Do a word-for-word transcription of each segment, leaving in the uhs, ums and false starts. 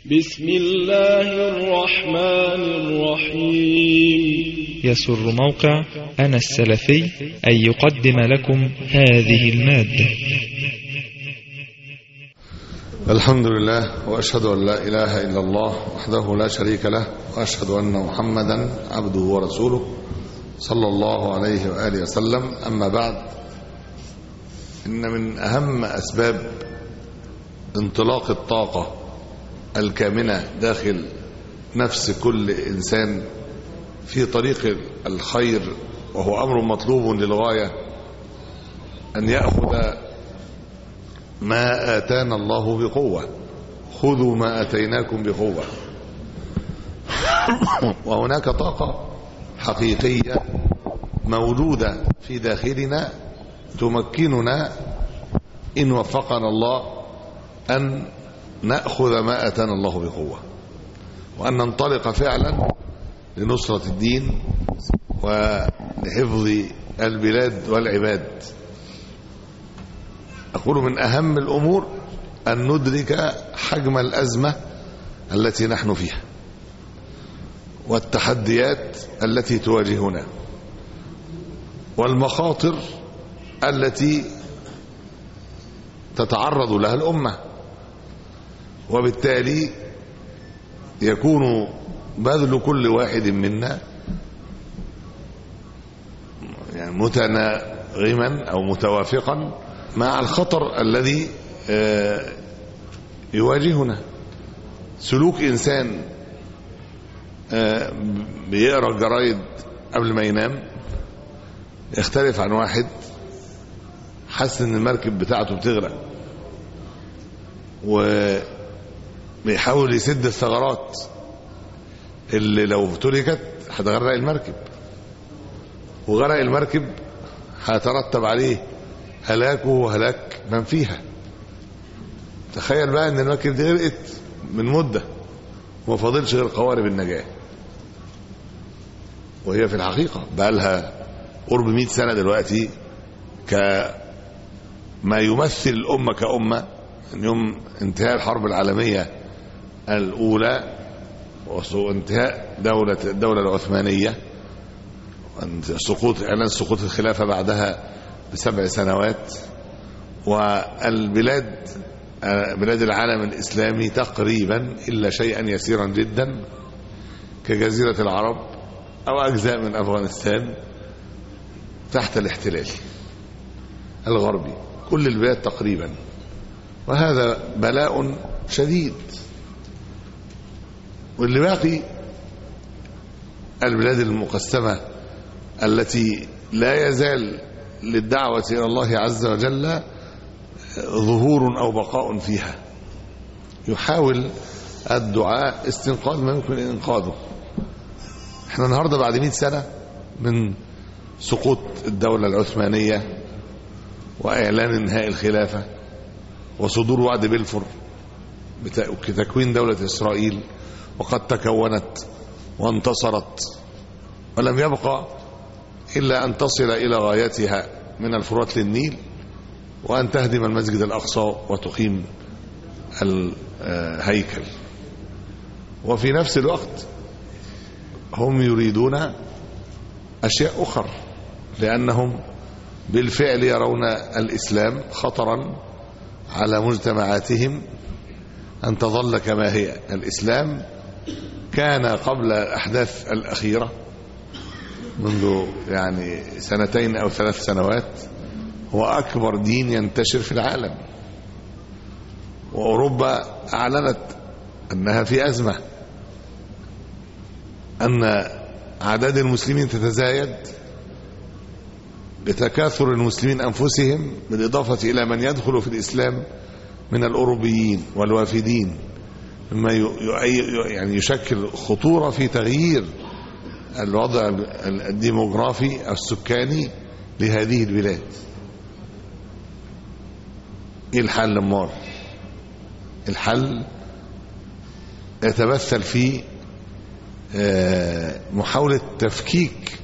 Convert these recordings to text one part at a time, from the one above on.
بسم الله الرحمن الرحيم. يسر موقع أنا السلفي أن يقدم لكم هذه المادة. الحمد لله، وأشهد أن لا إله إلا الله وحده لا شريك له، وأشهد أن محمدا عبده ورسوله صلى الله عليه وآله وسلم. أما بعد، إن من أهم أسباب انطلاق الطاقة الكامنة داخل نفس كل إنسان في طريق الخير، وهو أمر مطلوب للغاية، أن يأخذ ما آتانا الله بقوة. خذوا ما آتيناكم بقوة. وهناك طاقة حقيقية موجودة في داخلنا تمكننا إن وفقنا الله أن نأخذ ما آتانا الله بقوة، وأن ننطلق فعلا لنصرة الدين ولحفظ البلاد والعباد. أقول من أهم الأمور أن ندرك حجم الأزمة التي نحن فيها والتحديات التي تواجهنا والمخاطر التي تتعرض لها الأمة، وبالتالي يكون بذل كل واحد منا يعني متناغما أو متوافقا مع الخطر الذي يواجهنا. سلوك إنسان بيقرأ الجرايد قبل ما ينام يختلف عن واحد حس ان المركب بتاعته بتغرق وبيحاول يسد الثغرات اللي لو تركت هتغرق المركب، وغرق المركب هيترتب عليه هلاكه وهلاك من فيها. تخيل بقى ان المركب دي غرقت من مدة وما فاضلش غير قوارب النجاة، وهي في الحقيقة بقى لها قرب مئة سنة دلوقتي كما يمثل الأمة كأمة من يوم انتهاء الحرب العالمية الأولى وانتهاء دولة الدولة العثمانية، سقوط إعلان سقوط الخلافة بعدها بسبع سنوات، والبلاد بلاد العالم الإسلامي تقريبا إلا شيئا يسيرا جدا كجزيرة العرب أو أجزاء من أفغانستان تحت الاحتلال الغربي، كل البلاد تقريبا. وهذا بلاء شديد. واللي باقي البلاد المقسمة التي لا يزال للدعوة إلى الله عز وجل ظهور أو بقاء فيها، يحاول الدعاء استنقاذ ما يمكن إنقاذه. احنا النهاردة بعد مئة سنة من سقوط الدولة العثمانية وإعلان انهاء الخلافة وصدور وعد بلفور بتكوين دولة إسرائيل، وقد تكونت وانتصرت، ولم يبقى إلا أن تصل إلى غايتها من الفرات للنيل، وأن تهدم المسجد الأقصى وتقيم الهيكل. وفي نفس الوقت هم يريدون أشياء أخرى، لأنهم بالفعل يرون الإسلام خطرا على مجتمعاتهم أن تظل كما هي. الإسلام كان قبل الأحداث الأخيرة منذ يعني سنتين أو ثلاث سنوات هو أكبر دين ينتشر في العالم، وأوروبا أعلنت أنها في أزمة، أن أعداد المسلمين تتزايد بتكاثر المسلمين أنفسهم، بالإضافة إلى من يدخل في الإسلام من الأوروبيين والوافدين، مما يعني يشكل خطورة في تغيير الوضع الديموغرافي السكاني لهذه البلاد. ايه الحل امال؟ الحل يتمثل في محاولة تفكيك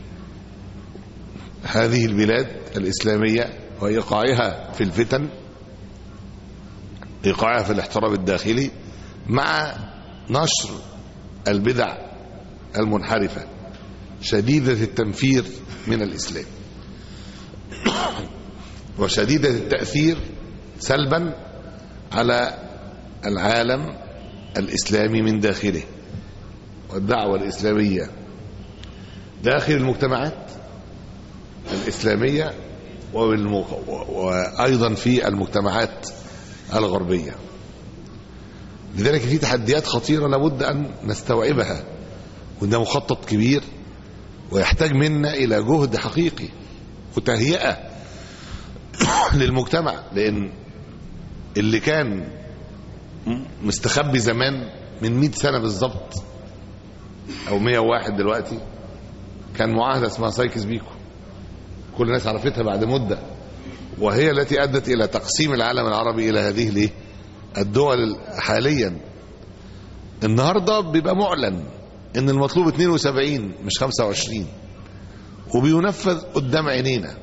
هذه البلاد الإسلامية وإيقاعها في الفتن، إيقاعها في الاحتراب الداخلي، مع نشر البدع المنحرفة شديدة التنفير من الإسلام وشديدة التأثير سلبا على العالم الإسلامي من داخله، والدعوة الإسلامية داخل المجتمعات الإسلامية وأيضا في المجتمعات الغربية. لذلك في تحديات خطيرة لابد أن نستوعبها، وده مخطط كبير ويحتاج منا إلى جهد حقيقي وتهيئة للمجتمع، لأن اللي كان مستخبي زمان من مئة سنة بالظبط أو مئة وواحد دلوقتي كان معاهدة اسمها سايكس بيكو، كل الناس عرفتها بعد مدة، وهي التي أدت إلى تقسيم العالم العربي إلى هذه الايه الدول. حاليا النهاردة بيبقى معلن ان المطلوب اثنين وسبعين مش خمسة وعشرين، وبينفذ قدام عينينا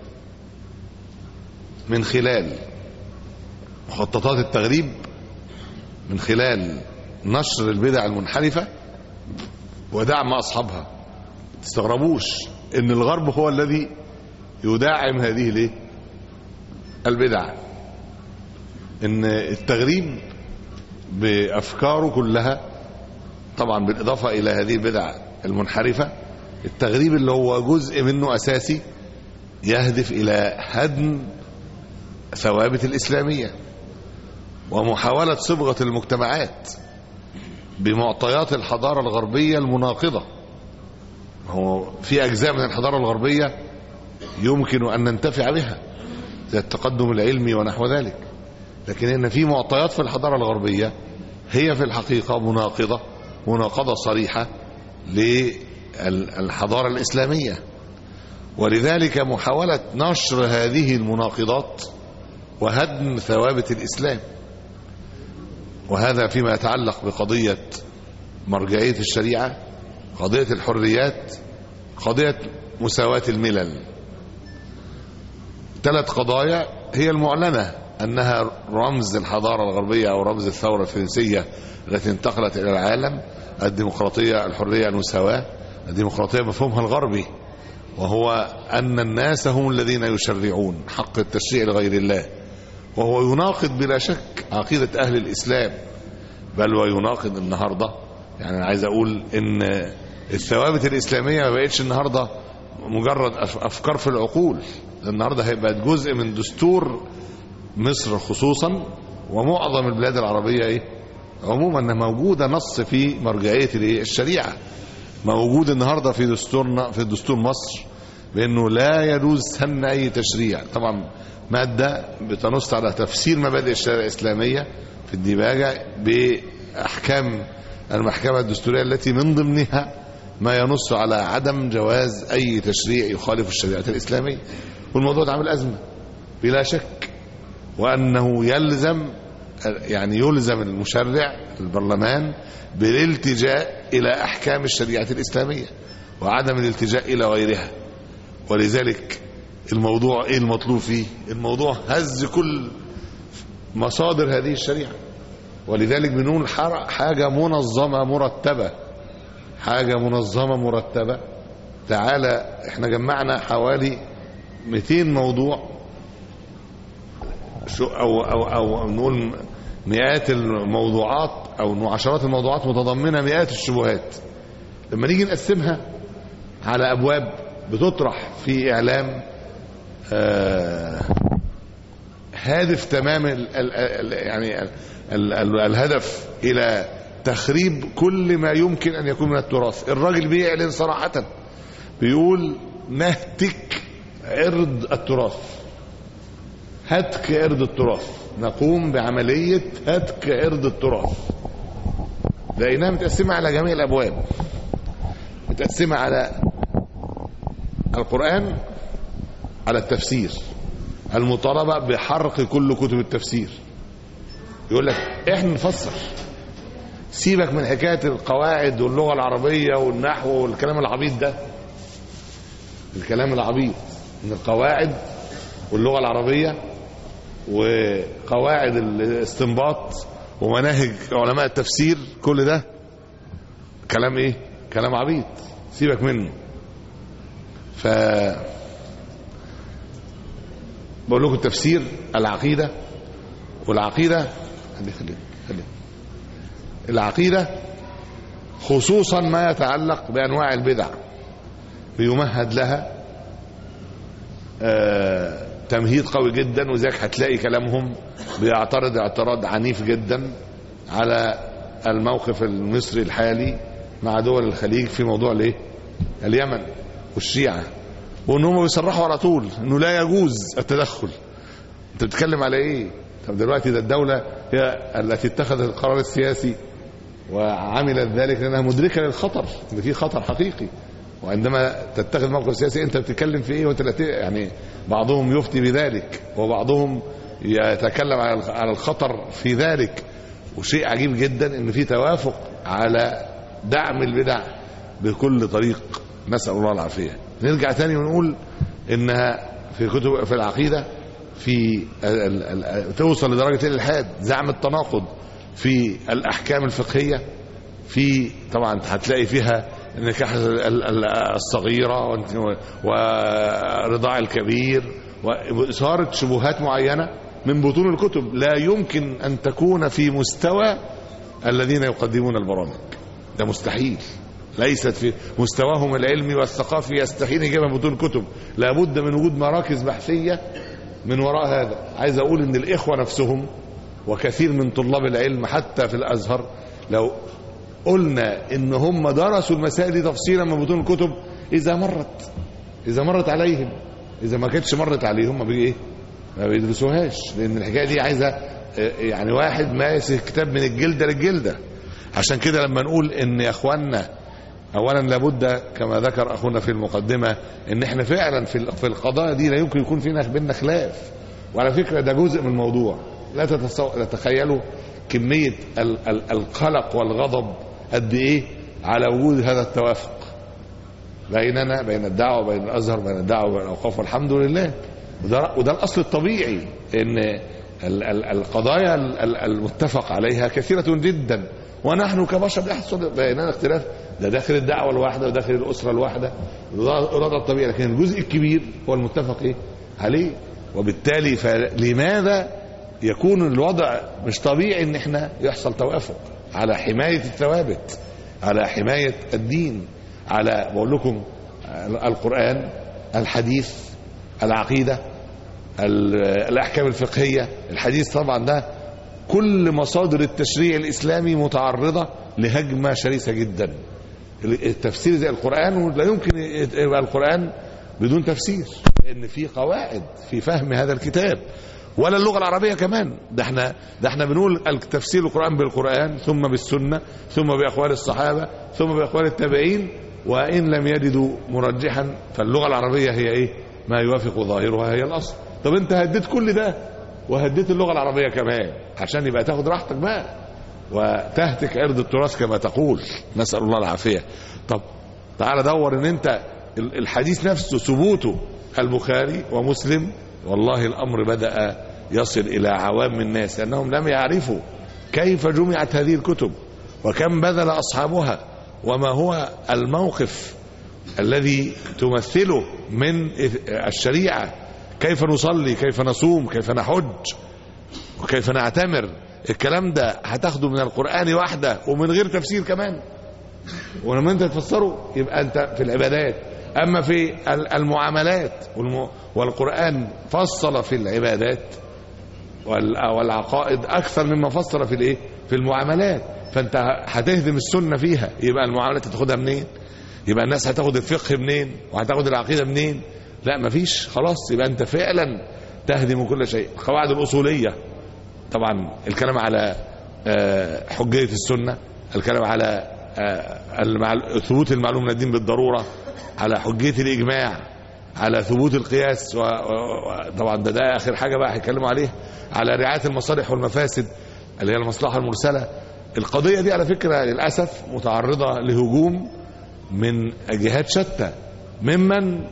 من خلال مخططات التغريب، من خلال نشر البدع المنحرفة ودعم أصحابها. تستغربوش ان الغرب هو الذي يدعم هذه الايه البدع، ان التغريب بأفكاره كلها طبعا بالإضافة إلى هذه البدع المنحرفة، التغريب اللي هو جزء منه أساسي يهدف إلى هدم ثوابت الإسلامية ومحاولة صبغة المجتمعات بمعطيات الحضارة الغربية المناقضة. هو في أجزاء من الحضارة الغربية يمكن أن ننتفع بها زي التقدم العلمي ونحو ذلك، لكن إن في معطيات في الحضارة الغربية هي في الحقيقة مناقضة مناقضة صريحة للحضارة الإسلامية. ولذلك محاولة نشر هذه المناقضات وهدم ثوابت الإسلام، وهذا فيما يتعلق بقضية مرجعية الشريعة، قضية الحريات، قضية مساواة الملل. ثلاث قضايا هي المعلنة أنها رمز الحضارة الغربية أو رمز الثورة الفرنسية التي انتقلت إلى العالم: الديمقراطية، الحرية، المساواة. الديمقراطية مفهومها الغربي، وهو أن الناس هم الذين يشرعون، حق التشريع لغير الله، وهو يناقض بلا شك عقيدة أهل الإسلام، بل ويناقض النهاردة. يعني أنا عايز أقول إن الثوابت الإسلامية ما بقتش النهاردة مجرد أفكار في العقول، النهاردة هيبقى جزء من دستور مصر خصوصا ومعظم البلاد العربية إيه عموما، موجودة نص في مرجعية الشريعة، موجود النهاردة في دستورنا في دستور مصر بأنه لا يجوز سن أي تشريع. طبعا مادة بتنص على تفسير مبادئ الشريعة الإسلامية في الديباجة بأحكام المحكمة الدستورية التي من ضمنها ما ينص على عدم جواز أي تشريع يخالف الشريعة الإسلامية. والموضوع ده عامل أزمة بلا شك، وأنه يلزم يعني يلزم المشرع البرلمان بالالتجاء إلى أحكام الشريعة الإسلامية وعدم الالتجاء إلى غيرها. ولذلك الموضوع إيه المطلوب فيه؟ الموضوع هز كل مصادر هذه الشريعة، ولذلك بنقول حاجة منظمة مرتبة، حاجة منظمة مرتبة. تعالى احنا جمعنا حوالي مئتين موضوع شو أو, أو, أو نقول مئات الموضوعات أو عشرات الموضوعات متضمنة مئات الشبهات. لما نيجي نقسمها على أبواب بتطرح في إعلام آه هادف تمام ال ال ال يعني ال ال ال الهدف إلى تخريب كل ما يمكن أن يكون من التراث. الراجل بيعلن صراحة بيقول نهتك عرض التراث، هتك عرض التراث، نقوم بعملية هتك عرض التراث. لقيناها متقسمة على جميع الأبواب، متقسمة على القرآن، على التفسير، المطالبة بحرق كل كتب التفسير. يقول لك احنا نفسر، سيبك من حكاية القواعد واللغة العربية والنحو والكلام العبيط ده، الكلام العبيط من القواعد واللغة العربية وقواعد الاستنباط ومناهج علماء التفسير، كل ده كلام ايه؟ كلام عبيط، سيبك منه. ف بقول لكم التفسير العقيدة، والعقيدة خلي خلي خلي العقيدة خصوصا ما يتعلق بأنواع البدع بيمهد لها آه تمهيد قوي جدا، وذلك هتلاقي كلامهم بيعترض اعتراض عنيف جدا على الموقف المصري الحالي مع دول الخليج في موضوع الايه؟ اليمن والشيعة، وان هم بيصرحوا على طول انه لا يجوز التدخل. انت بتتكلم على ايه؟ طب دلوقتي ده الدولة هي التي اتخذت القرار السياسي وعملت ذلك لانها مدركة للخطر، ان في خطر حقيقي، وعندما تتخذ موقف سياسي انت بتتكلم في ايه وانت يعني بعضهم يفتي بذلك وبعضهم يتكلم على الخطر في ذلك. وشيء عجيب جدا ان في توافق على دعم البدع بكل طريق، نسأل الله العافية. نرجع تاني ونقول انها في كتب في العقيدة في ال ال توصل لدرجة الإلحاد، زعم التناقض في الأحكام الفقهية، في طبعا هتلاقي فيها النكاح الصغيرة ورضاع الكبير وإثارة شبهات معينة من بطون الكتب لا يمكن أن تكون في مستوى الذين يقدمون البرامج، ده مستحيل، ليست في مستواهم العلمي والثقافي، يستحيل يجيبها من بطون الكتب، لابد من وجود مراكز بحثية من وراء هذا. عايز أقول إن الإخوة نفسهم وكثير من طلاب العلم حتى في الأزهر لو قلنا إن هم درسوا المسائل دي تفصيلا من بطون الكتب، إذا مرت إذا مرت عليهم، إذا ما كانتش مرت عليهم ما بيجي إيه؟ ما بيدرسوهاش، لأن الحكاية دي عايزة يعني واحد ماسك كتاب من الجلدة للجلدة. عشان كده لما نقول إن يا إخواننا أولا لابد كما ذكر أخونا في المقدمة إن إحنا فعلا في القضايا دي لا يمكن يكون فينا بيننا خلاف، وعلى فكرة ده جزء من الموضوع. لا تتخيلوا كمية القلق والغضب قد إيه على وجود هذا التوافق بيننا، بين الدعوة وبين الأزهر، بين الدعوة وبين الأوقاف، والحمد لله. وده, وده الأصل الطبيعي، إن القضايا المتفق عليها كثيرة جدا، ونحن كبشر يحصل بيننا اختلاف، ده داخل الدعوة الواحدة وداخل الأسرة الواحدة، وده الطبيعي، لكن الجزء الكبير هو المتفق إيه؟ عليه. وبالتالي فلماذا يكون الوضع مش طبيعي ان احنا يحصل توافق على حماية الثوابت، على حماية الدين، على بقول لكم القرآن، الحديث، العقيدة، الأحكام الفقهية. الحديث طبعا ده كل مصادر التشريع الإسلامي متعرضة لهجمة شرسة جدا. التفسير زي القرآن لا يمكن يبقى القرآن بدون تفسير، لأن في قواعد في فهم هذا الكتاب، ولا اللغة العربية كمان. ده احنا ده احنا بنقول التفسير القرآن بالقرآن، ثم بالسنة، ثم بأقوال الصحابة، ثم بأقوال التابعين، وإن لم يجدوا مرجحا فاللغة العربية هي ايه؟ ما يوافق ظاهرها هي الأصل. طب انت هديت كل ده وهديت اللغة العربية كمان عشان يبقى تاخد راحتك بقى وتهتك عرض التراث كما تقول، نسأل الله العافية. طب تعال دور ان انت الحديث نفسه ثبوته البخاري ومسلم، والله الأمر بدأ يصل إلى عوام الناس لأنهم لم يعرفوا كيف جمعت هذه الكتب وكم بذل أصحابها وما هو الموقف الذي تمثله من الشريعة، كيف نصلي، كيف نصوم، كيف نحج، وكيف نعتمر. الكلام ده هتاخده من القرآن وحده ومن غير تفسير كمان، ولما انت تفسره يبقى انت في العبادات. أما في المعاملات والقرآن فصل في العبادات والعقائد أكثر مما فصل في الايه في المعاملات، فأنت هتهدم السنة فيها، يبقى المعاملات هتاخدها منين؟ يبقى الناس هتاخد الفقه منين؟ وهتاخد العقيدة منين؟ لا مفيش، خلاص. يبقى أنت فعلا تهدم كل شيء. القواعد الأصولية طبعا الكلام على حجية السنة، الكلام على ثبوت المعلوم من الدين بالضرورة، على حجية الإجماع، على ثبوت القياس، وطبعا ده, ده آخر حاجة بقى هيتكلموا عليه، على رعاية المصالح والمفاسد اللي هي المصلحة المرسلة. القضية دي على فكرة للأسف متعرضة لهجوم من جهات شتى، ممن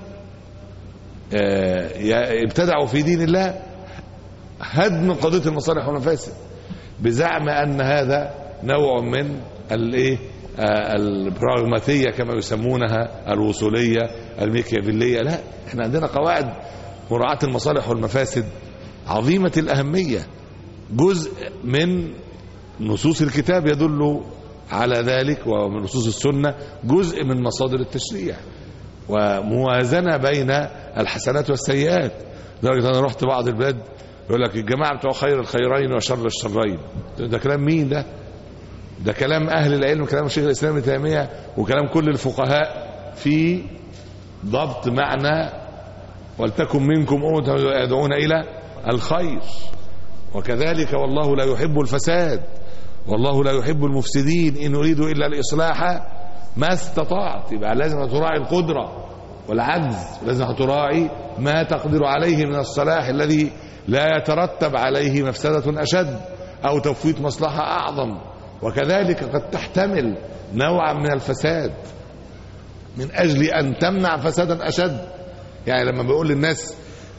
ابتدعوا في دين الله هدم قضية المصالح والمفاسد بزعم أن هذا نوع من الايه البراغماتيه كما يسمونها، الوصوليه، الميكيافيليه. لا، احنا عندنا قواعد مراعاه المصالح والمفاسد عظيمه الاهميه، جزء من نصوص الكتاب يدل على ذلك، ومن نصوص السنه جزء من مصادر التشريع، وموازنه بين الحسنات والسيئات. لدرجه انا رحت بعض البلاد يقول لك الجماعه بتوع خير الخيرين وشر الشرين. ده كلام مين ده؟ ده كلام اهل العلم، كلام الشيخ الاسلام ابن تيميه، وكلام كل الفقهاء في ضبط معنى ولتكن منكم امه يدعون الى الخير. وكذلك والله لا يحب الفساد والله لا يحب المفسدين، ان اريد الا الاصلاح ما استطعت. يبقى لازم تراعي القدره والعجز، لازم تراعي ما تقدر عليه من الصلاح الذي لا يترتب عليه مفسده اشد او تفويت مصلحه اعظم. وكذلك قد تحتمل نوعا من الفساد من اجل ان تمنع فسادا اشد. يعني لما بقول للناس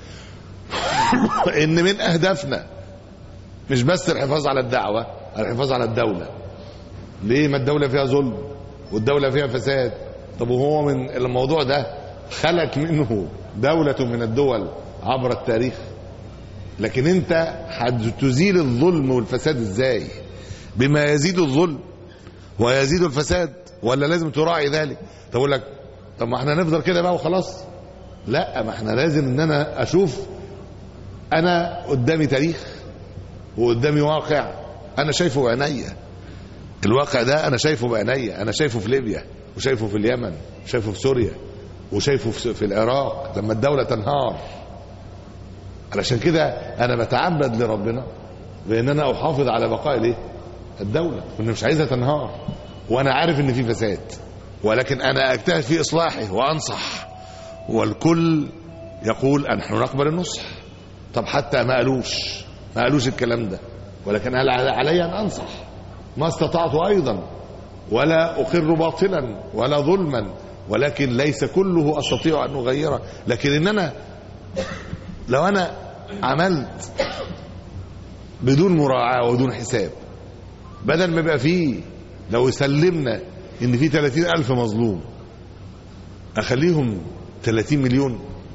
ان من اهدافنا مش بس الحفاظ على الدعوه، الحفاظ على الدوله. ليه؟ ما الدوله فيها ظلم والدوله فيها فساد. طب وهو من الموضوع ده خلت منه دوله من الدول عبر التاريخ، لكن انت هتزيل الظلم والفساد ازاي؟ بما يزيد الظلم ويزيد الفساد، ولا لازم تراعي ذلك؟ تقول لك طب ما احنا نفضل كده بقى وخلاص. لا، ما احنا لازم ان انا اشوف، انا قدامي تاريخ وقدامي واقع انا شايفه بعينيا. الواقع ده انا شايفه بعينيا، انا شايفه في ليبيا وشايفه في اليمن وشايفه في سوريا وشايفه في العراق لما الدولة تنهار. علشان كده انا بتعبد لربنا بان انا احافظ على بقاء الايه؟ الدولة، وان مش عايزها تنهار، وانا عارف ان في فساد، ولكن انا اجتهد في اصلاحه وانصح. والكل يقول نحن نقبل النصح. طب حتى ما قالوش ما قالوش الكلام ده، ولكن علي ان انصح ما استطعت ايضا، ولا اقر باطلا ولا ظلما، ولكن ليس كله استطيع ان اغيره. لكن ان انا لو انا عملت بدون مراعاه وبدون حساب، بدل ما يبقى فيه، لو سلمنا ان في ثلاثين الف مظلوم اخليهم ثلاثين مليون.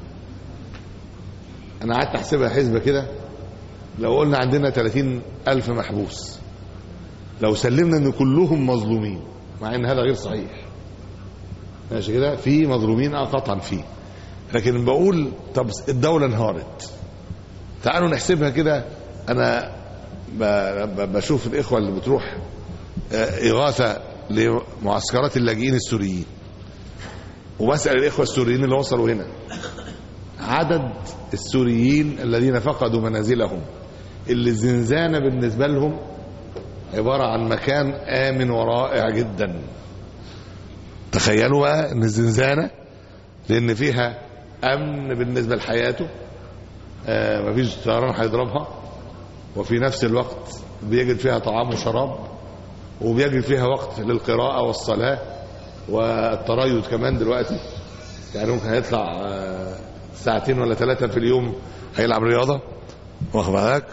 انا قعدت احسبها حسبه كده، لو قلنا عندنا ثلاثين الف محبوس، لو سلمنا ان كلهم مظلومين، مع ان هذا غير صحيح، ماشي كده، في مظلومين اه قطعا فيه، لكن بقول طب الدوله انهارت، تعالوا نحسبها كده. انا بشوف الاخوه اللي بتروح اغاثه لمعسكرات اللاجئين السوريين، وبسال الاخوه السوريين اللي وصلوا هنا عدد السوريين الذين فقدوا منازلهم، اللي الزنزانه بالنسبه لهم عباره عن مكان امن ورائع جدا. تخيلوا بقى ان الزنزانه لان فيها امن بالنسبه لحياته، آه مفيش طيران هيضربها، وفي نفس الوقت بيجد فيها طعام وشراب، وبيجد فيها وقت للقراءه والصلاه والتريض كمان. دلوقتي يعني ممكن هيطلع آه ساعتين ولا ثلاثه في اليوم هيلعب رياضه، واخد بالك؟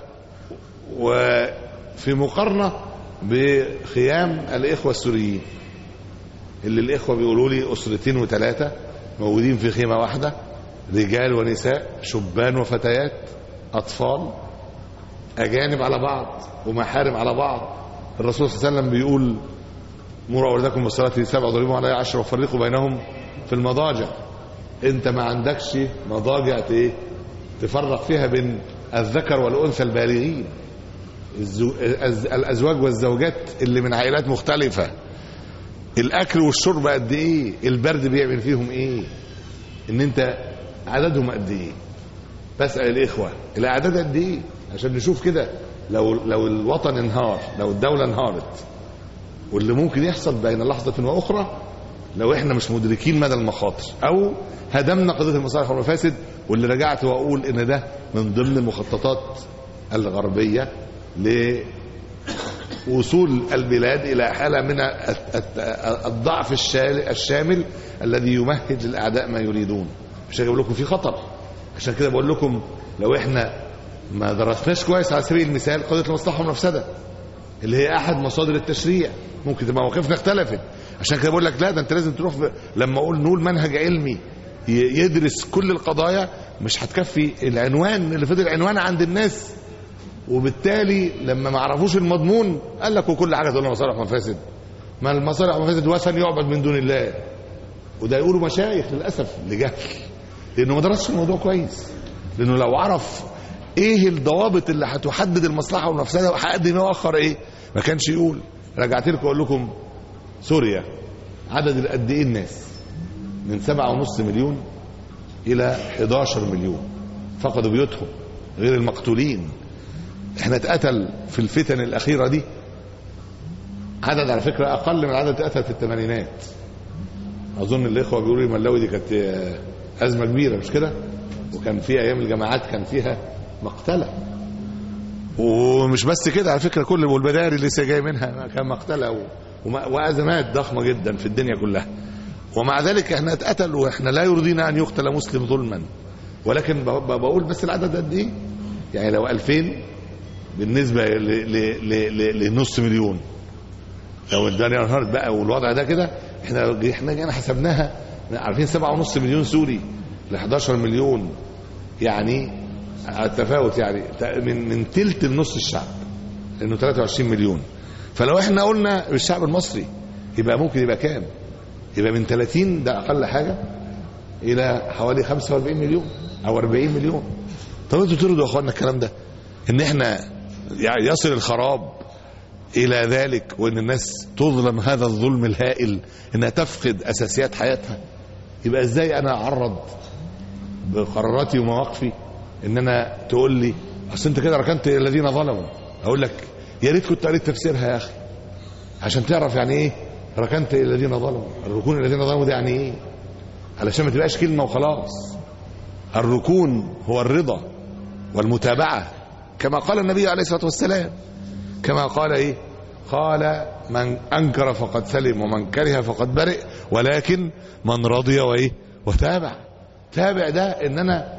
وفي مقارنه بخيام الاخوه السوريين اللي الاخوه بيقولوا لي اسرتين وثلاثه موجودين في خيمه واحده، رجال ونساء، شبان وفتيات، اطفال، اجانب على بعض ومحارم على بعض. الرسول صلى الله عليه وسلم بيقول مروا اولادكم بالصلاه سبع ضربوا عليها عشر وفرقوا بينهم في المضاجع. انت ما عندكش مضاجع ايه تفرق فيها بين الذكر والانثى البالغين، الازواج والزوجات اللي من عائلات مختلفه، الاكل والشرب قد ايه، البرد بيعمل فيهم ايه، ان انت عددهم قد ايه. بسال الاخوه الاعداد قد ايه عشان نشوف كده لو لو الوطن انهار، لو الدوله انهارت، واللي ممكن يحصل بين لحظه واخرى لو احنا مش مدركين مدى المخاطر، او هدمنا قضيه المصالح والمفاسد. واللي رجعت واقول ان ده من ضمن المخططات الغربيه لوصول البلاد الى حاله من الضعف الشامل الذي يمهد للاعداء ما يريدون. عشان اقول لكم في خطر. عشان كده بقول لكم لو احنا ما درسناش كويس على سبيل المثال قضيه المصلحه والمفسده، اللي هي احد مصادر التشريع. ممكن تبقى مواقفنا اختلفت، عشان كده بقول لك لا، ده انت لازم تروح في لما اقول نقول منهج علمي يدرس كل القضايا، مش هتكفي العنوان اللي فضل عنوان عند الناس، وبالتالي لما ما عرفوش المضمون قال لك وكل حاجه تقول مصالح ومفاسد. ما المصالح ومفاسد وثن يعبد من دون الله، وده يقولوا مشايخ للاسف لجهل، لانه ما درسش الموضوع كويس. لانه لو عرف ايه الضوابط اللي هتحدد المصلحه والمفسده وهقدم ايه واخر ايه، ما كانش يقول. رجعت لكم اقول لكم سوريا عدد قد ايه الناس؟ من سبعة ونص مليون الى حداشر مليون فقدوا بيوتهم، غير المقتولين. احنا اتقتل في الفتن الاخيره دي عدد على فكره اقل من عدد اتقتل في الثمانينات. اظن الاخوه بيقولوا لي ملاوي دي كانت ازمه كبيره مش كده؟ وكان في ايام الجماعات كان فيها مقتله، ومش بس كده على فكره، كل والبداري اللي لسه جاي منها كان مقتله وازمات ضخمه جدا في الدنيا كلها. ومع ذلك احنا اتقتل، واحنا لا يرضينا ان يقتل مسلم ظلما. ولكن بقول بس العدد قد ايه؟ يعني لو ألفين بالنسبه لنص مليون، لو الدنيا انهارت بقى والوضع ده كده، احنا احنا جينا حسبناها عارفين سبعة ونص مليون سوري ل حداشر مليون، يعني التفاوت يعني من من ثلث لنص الشعب، لانه ثلاثة وعشرين مليون. فلو احنا قلنا بالشعب المصري يبقى ممكن يبقى كام؟ يبقى من ثلاثين ده اقل حاجه الى حوالي خمسة وأربعين مليون او أربعين مليون. طب انتوا ترضوا يا اخوانا الكلام ده؟ ان احنا يعني يصل الخراب الى ذلك، وان الناس تظلم هذا الظلم الهائل، انها تفقد اساسيات حياتها؟ يبقى ازاي انا اعرض بقراراتي ومواقفي ان انا تقول لي اصل انت كده ركنت الذين ظلموا؟ اقول لك يا ريت كنت قريت تفسيرها يا اخي عشان تعرف يعني ايه ركنت الذين ظلموا. الركون الذين ظلموا ده يعني ايه؟ علشان ما تبقاش كلمه وخلاص. الركون هو الرضا والمتابعه، كما قال النبي عليه الصلاه والسلام، كما قال ايه؟ قال من انكر فقد سلم ومن كره فقد برئ، ولكن من رضي وايه وتابع. تابع ده ان انا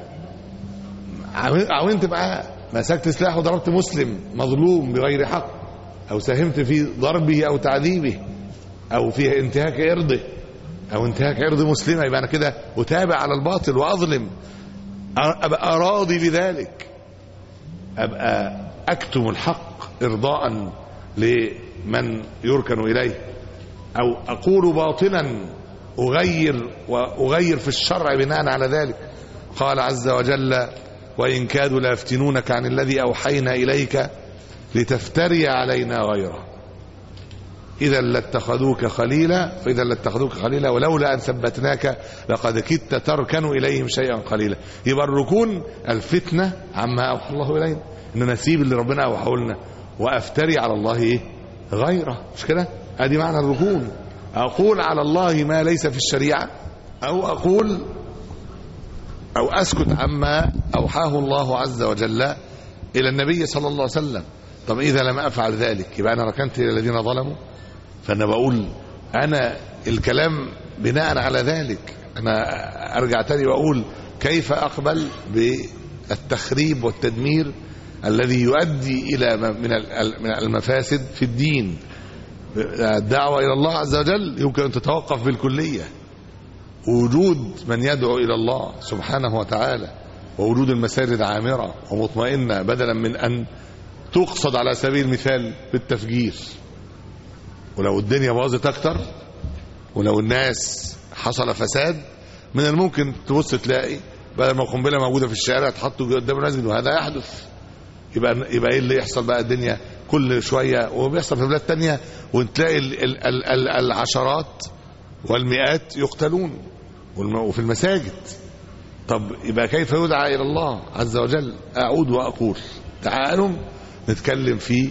عاونت معاه، مسكت سلاح وضربت مسلم مظلوم بغير حق، او ساهمت في ضربه او تعذيبه او في انتهاك عرضه او انتهاك عرض مسلمه، يبقى انا كده اتابع على الباطل واظلم. ابقى راضي بذلك، ابقى اكتم الحق ارضاء لمن يركن اليه، او اقول باطلا اغير واغير في الشرع بناء على ذلك. قال عز وجل وان كادوا ليفتنونك عن الذي اوحينا اليك لتفتري علينا غيره اذا لاتخذوك خليلا فاذا لاتخذوك خليلا ولولا ان ثبتناك لقد كدت تركن اليهم شيئا قليلا. يبقى الركون الفتنه عما اوحى الله الينا، ان نسيب اللي ربنا اوحى لنا وافتري على الله ايه غيره، مش كده؟ ادي معنى الركون. اقول على الله ما ليس في الشريعه، او اقول او اسكت عما اوحاه الله عز وجل الى النبي صلى الله عليه وسلم. طب اذا لم افعل ذلك يبقى انا ركنت الى الذين ظلموا. فانا بقول انا الكلام بناء على ذلك. انا ارجع تاني واقول كيف اقبل بالتخريب والتدمير الذي يؤدي الى من المفاسد في الدين. الدعوه الى الله عز وجل يمكن ان تتوقف بالكليه، وجود من يدعو الى الله سبحانه وتعالى ووجود المساجد عامره ومطمئنه، بدلا من ان تقصد على سبيل المثال بالتفجير. ولو الدنيا باظت اكتر، ولو الناس حصل فساد، من الممكن تبص تلاقي بدل ما قنبله موجوده في الشارع تحطوا قدام المسجد، وهذا يحدث. يبقى يبقى ايه اللي يحصل بقى؟ الدنيا كل شويه، وبيحصل في بلاد تانية، وتلاقي العشرات والمئات يقتلون وفي المساجد. طب يبقى كيف يدعى الى الله عز وجل؟ اعود واقول تعالوا نتكلم في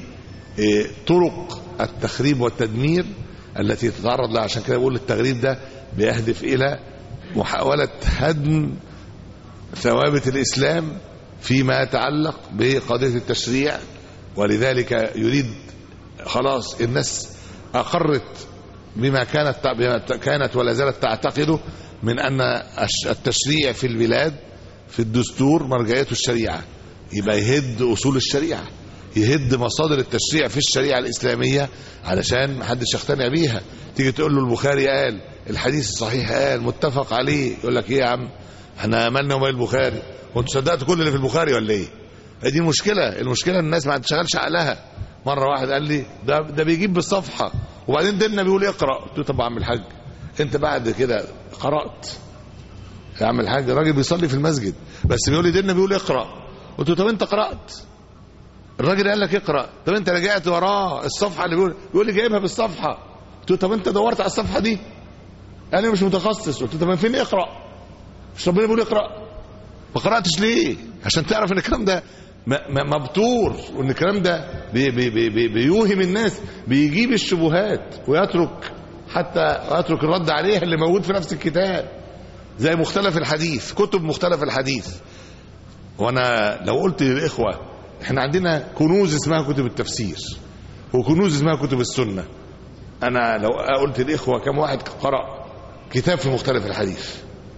طرق التخريب والتدمير التي تتعرض لها. عشان كده بقول التغريب ده بيهدف الى محاولة هدم ثوابت الاسلام فيما يتعلق بقضية التشريع. ولذلك يريد خلاص الناس اقرت بما كانت بما كانت ولا زالت تعتقده من ان التشريع في البلاد في الدستور مرجعيته الشريعة، يبقى يهد اصول الشريعة، يهد مصادر التشريع في الشريعة الإسلامية علشان محدش يقتنع بيها. تيجي تقول له البخاري قال، الحديث الصحيح قال، متفق عليه، يقول لك ايه يا عم احنا مالنا ومال البخاري، وانتوا صدقتوا كل اللي في البخاري ولا ايه؟ دي المشكلة. المشكلة الناس ما تشغلش عقلها. مرة واحد قال لي ده ده بيجيب بالصفحة وبعدين ديننا بيقول اقرأ. قلت له طب يا عم الحاج انت بعد كده قرأت يا عم الحاج؟ الراجل بيصلي في المسجد بس بيقول لي ديننا بيقول اقرأ. قلت له طب انت قرأت؟ الراجل قال لك اقرأ، طب انت رجعت وراه الصفحة اللي بيقول بيقول لي جايبها بالصفحة. قلت له طب انت دورت على الصفحة دي؟ قال لي مش متخصص. قلت له طب فين اقرأ؟ مش ربنا بيقول اقرأ؟ ما قرأتش ليه؟ عشان تعرف ان الكلام ده مبتور، وان الكلام ده بي بي بي بيوهم الناس، بيجيب الشبهات ويترك حتى يترك الرد عليها اللي موجود في نفس الكتاب، زي مختلف الحديث، كتب مختلف الحديث. وانا لو قلت للاخوه احنا عندنا كنوز اسمها كتب التفسير وكنوز اسمها كتب السنه، انا لو قلت للاخوه كم واحد قرأ كتاب في مختلف الحديث؟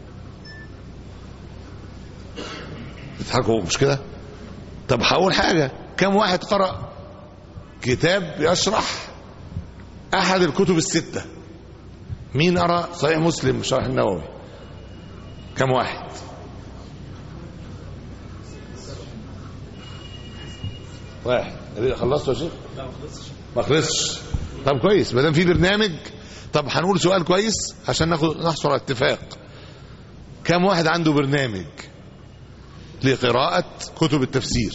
بتضحكوا مش كده؟ طب هقول حاجة، كم واحد قرأ كتاب يشرح أحد الكتب الستة؟ مين قرأ صحيح مسلم شرح النووي؟ كم واحد؟ واحد. خلصت يا شيخ؟ ما خلصش. طب كويس، ما دام في برنامج. طب هنقول سؤال كويس عشان ناخد نحصل على اتفاق. كم واحد عنده برنامج لقراءة كتب التفسير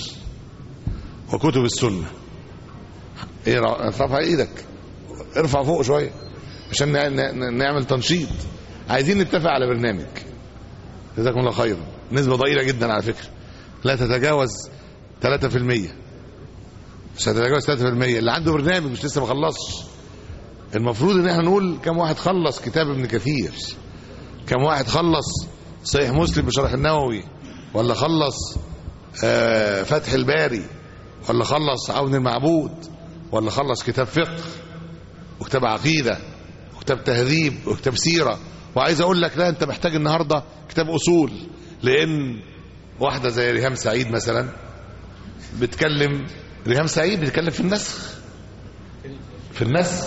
وكتب السنة؟ ايه ارفع ايدك، ارفع فوق شوية عشان نعمل تنشيط. عايزين نتفق على برنامج. جزاكم الله خيرا. نسبة ضئيلة جدا على فكرة، لا تتجاوز ثلاثة في المية، مش هتتجاوز ثلاثة في المية اللي عنده برنامج مش لسه ما خلصش. المفروض ان احنا نقول كم واحد خلص كتاب ابن كثير، كم واحد خلص صحيح مسلم بشرح النووي، ولا خلص آه فتح الباري، ولا خلص عون المعبود، ولا خلص كتاب فقه وكتاب عقيدة وكتاب تهذيب وكتاب سيرة. وعايز اقول لك لا، انت محتاج النهاردة كتاب اصول، لان واحدة زي ريهام سعيد مثلا بتكلم، ريهام سعيد بتتكلم في النسخ، في النسخ،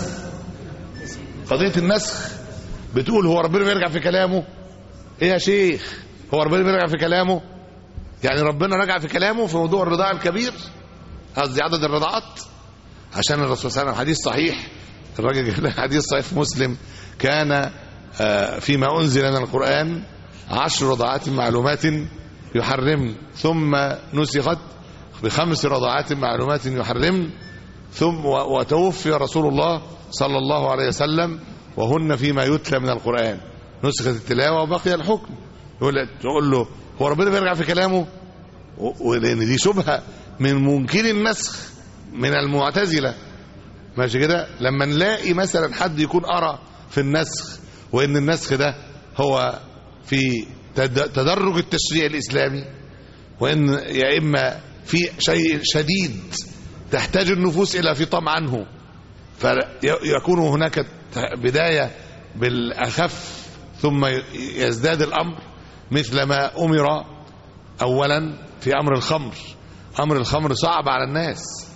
قضية النسخ. بتقول هو ربنا بيرجع في كلامه؟ ايه يا شيخ، هو ربنا بيرجع في كلامه؟ يعني ربنا رجع في كلامه في موضوع الرضاع الكبير، قصدي عدد الرضاعات؟ عشان الرسول صلى الله عليه وسلم حديث صحيح، الراجل جاب لنا حديث صحيح في مسلم، كان فيما انزل لنا القرآن عشر رضاعات معلومات يحرمن، ثم نسخت بخمس رضاعات معلومات يحرمن، ثم وتوفي رسول الله صلى الله عليه وسلم وهن فيما يتلى من القرآن، نسخت التلاوة وبقي الحكم. يقول له هو ربنا بيرجع في كلامه؟ ولان دي شبهة من منكر النسخ من المعتزلة، ماشي كده. لما نلاقي مثلا حد يكون قرأ في النسخ وان النسخ ده هو في تدرج التشريع الإسلامي، وان يا اما في شيء شديد تحتاج النفوس الى فطام عنه، فيكون هناك بداية بالأخف ثم يزداد الأمر، مثل ما أمر أولا في أمر الخمر. أمر الخمر صعب على الناس،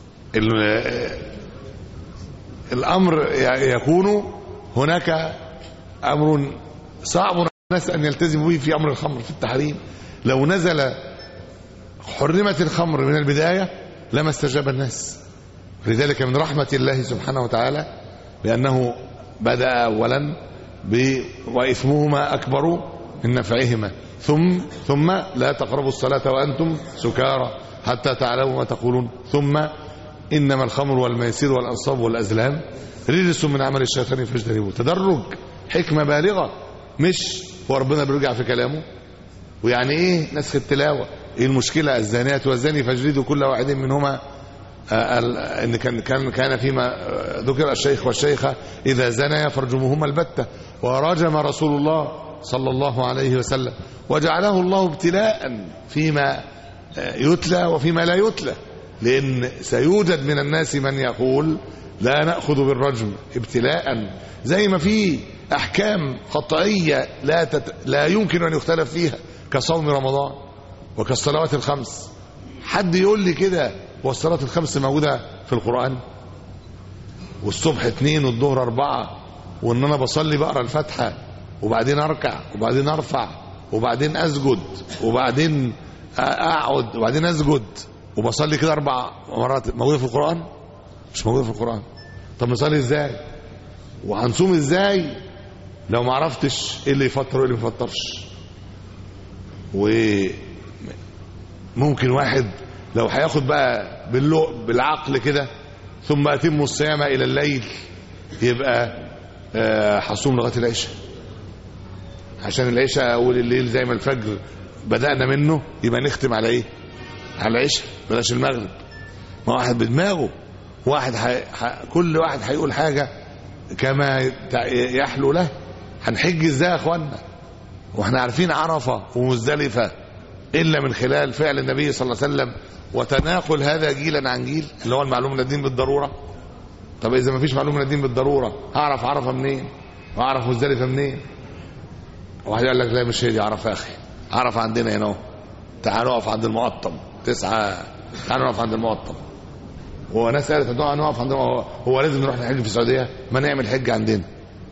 الأمر يكون هناك أمر صعب على الناس أن يلتزموا به في أمر الخمر في التحريم. لو نزل حرمت الخمر من البداية لما استجاب الناس. لذلك من رحمة الله سبحانه وتعالى بأنه بدأ أولا ب وإثمهما أكبر من نفعهما، ثم ثم لا تقربوا الصلاة وأنتم سكارى حتى تعلموا ما تقولون، ثم إنما الخمر والميسر والأنصاب والأزلام رجس من عمل الشيطان فاجتنبوه. تدرج، حكمة بالغة، مش هو ربنا بيرجع في كلامه. ويعني إيه نسخ التلاوة؟ إيه المشكلة؟ الزانيات والزاني فاجلدوا كل واحد منهما، ان كان كان كان فيما ذكر الشيخ والشيخه اذا زنيا فارجموهما البتة. ورجم رسول الله صلى الله عليه وسلم، وجعله الله ابتلاء فيما يتلى وفيما لا يتلى، لان سيوجد من الناس من يقول لا ناخذ بالرجم ابتلاء، زي ما في احكام قطعيه لا تت... لا يمكن ان يختلف فيها كصوم رمضان وكالصلوات الخمس. حد يقول لي كده والصلاة الخمس موجودة في القرآن؟ والصبح اثنين والظهر أربعة، وإن أنا بصلي بقرأ الفاتحة وبعدين أركع وبعدين أرفع وبعدين أسجد وبعدين أقعد وبعدين أسجد وبصلي كده أربع مرات، موجودة في القرآن؟ مش موجودة في القرآن. طب نصلي إزاي؟ وهنصوم إزاي لو ما عرفتش إيه اللي يفطر وإيه اللي ما يفطرش؟ وممكن واحد لو هياخد بقى بالعقل كده ثم أتم الصيام إلى الليل يبقى هصوم لغاية العشاء، عشان العشاء أول الليل زي ما الفجر بدأنا منه يبقى نختم على إيه؟ على العشاء، بلاش المغرب. ما واحد بدماغه، واحد حي... ح... كل واحد هيقول حاجة كما يحلو له. هنحج ازاي يا اخوانا واحنا عارفين عرفة ومزدلفة الا من خلال فعل النبي صلى الله عليه وسلم وتناقل هذا جيلا عن جيل اللي هو المعلوم من الدين بالضرورة؟ طب اذا ما فيش معلوم من الدين بالضرورة هعرف عرفة منين واعرف مزدلفة منين؟ واحد يقول لك لا مش هي دي عرفة يا اخي، عرفة عندنا هنا اهو، تعالوا نقف عند المقطم تسعة، تعالوا نقف عند المقطم. هو ناس قالت نقف عندنا، هو, هو لازم نروح نحج في السعودية؟ ما نعمل حج عندنا.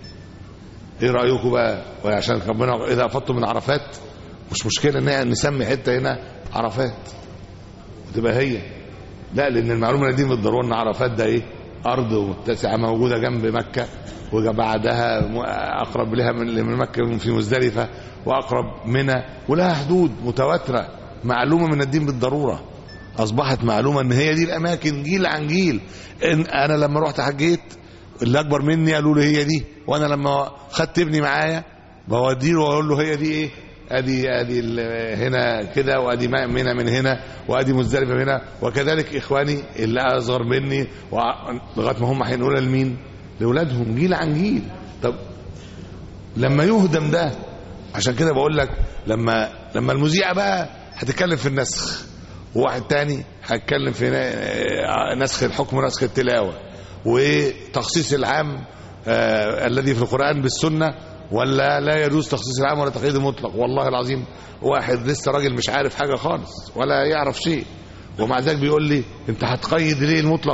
ايه رأيكم بقى؟ وعشان ربنا اذا افضتم من عرفات مش مشكلة ان نسمي حتة هنا عرفات وتبقى هي، لا، لان المعلومة الدين بالضرورة ان عرفات ده ايه؟ ارض متسعة موجودة جنب مكة وبعدها اقرب لها من مكة في مزدلفة واقرب منها ولها حدود متواترة معلومة من الدين بالضرورة. اصبحت معلومة ان هي دي الاماكن جيل عن جيل. إن انا لما رحت حجيت اللي اكبر مني قالوا لي هي دي، وانا لما خدت ابني معايا بوديه واقول له هي دي ايه؟ ادي ادي هنا كده وادي منى من هنا وادي مزدلفه من هنا، وكذلك اخواني اللي اصغر مني لغايه ما هم هينقلوا لمين؟ لاولادهم جيل عن جيل. طب لما يهدم ده، عشان كده بقول لك لما لما المذيعه بقى هتتكلم في النسخ وواحد تاني هيتكلم في نسخ الحكم ونسخ التلاوه وتخصيص العام آه الذي في القرآن بالسنة ولا لا يجوز تخصيص العام ولا تقييد المطلق، والله العظيم واحد لسه راجل مش عارف حاجة خالص ولا يعرف شيء ومع ذلك بيقول لي انت هتقيد ليه المطلق؟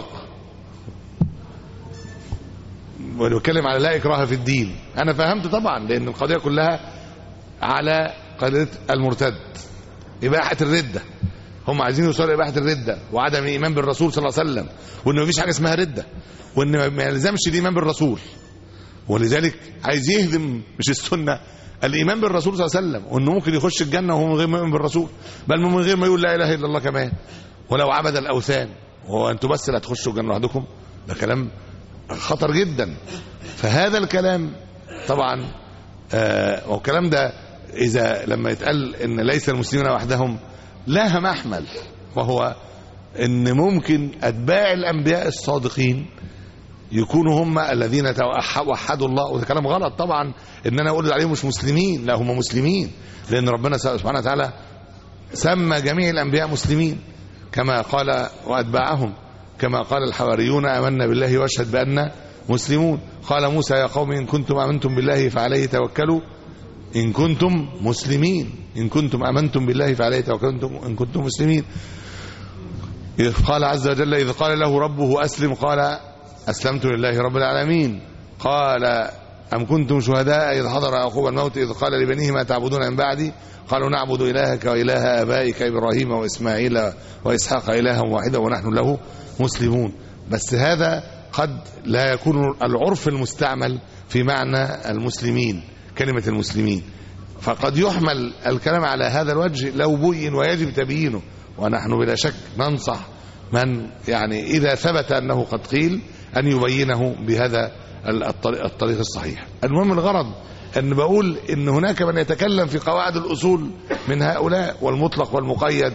ونتكلم على لا إكراه في الدين. انا فهمت طبعا لان القضية كلها على قضية المرتد، إباحة الردة. هم عايزين يوصلوا إباحة الردة وعدم الإيمان بالرسول صلى الله عليه وسلم، وإنه مفيش حاجة اسمها ردة، وإن ما يلزمش الإيمان بالرسول. ولذلك عايز يهدم مش السنة، الإيمان بالرسول صلى الله عليه وسلم، وإنه ممكن يخش الجنة وهو من غير ما يؤمن بالرسول، بل من غير ما يقول لا إله إلا الله كمان، ولو عبد الأوثان. هو أنتوا بس اللي هتخشوا الجنة لوحدكم؟ ده كلام خطر جدا. فهذا الكلام طبعا آه والكلام ده إذا لما يتقال إن ليس المسلمين وحدهم لها محمل، وهو ان ممكن اتباع الانبياء الصادقين يكونوا هم الذين وحدوا الله. وده كلام غلط طبعا ان انا اقول عليهم مش مسلمين، لا هم مسلمين، لان ربنا سبحانه وتعالى سمى جميع الانبياء مسلمين كما قال واتباعهم، كما قال الحواريون آمنا بالله واشهد بأننا مسلمون. قال موسى يا قوم إن كنتم آمنتم بالله فعليه توكلوا إن كنتم مسلمين، إن كنتم آمنتم بالله فعليه توكلوا إن كنتم مسلمين. قال عز وجل إذ قال له ربه أسلم قال أسلمت لله رب العالمين. قال أم كنتم شهداء إذ حضر يعقوب الموت إذ قال لبنيه ما تعبدون من بعدي قالوا نعبد إلهك وإله آبائك إبراهيم وإسماعيل وإسحاق إلها واحدا ونحن له مسلمون. بس هذا قد لا يكون العرف المستعمل في معنى المسلمين، كلمة المسلمين، فقد يحمل الكلام على هذا الوجه لو بين ويجب تبيينه. ونحن بلا شك ننصح من يعني إذا ثبت أنه قد قيل أن يبينه بهذا الطريق الصحيح. المهم الغرض أن بقول أن هناك من يتكلم في قواعد الأصول من هؤلاء والمطلق والمقيد،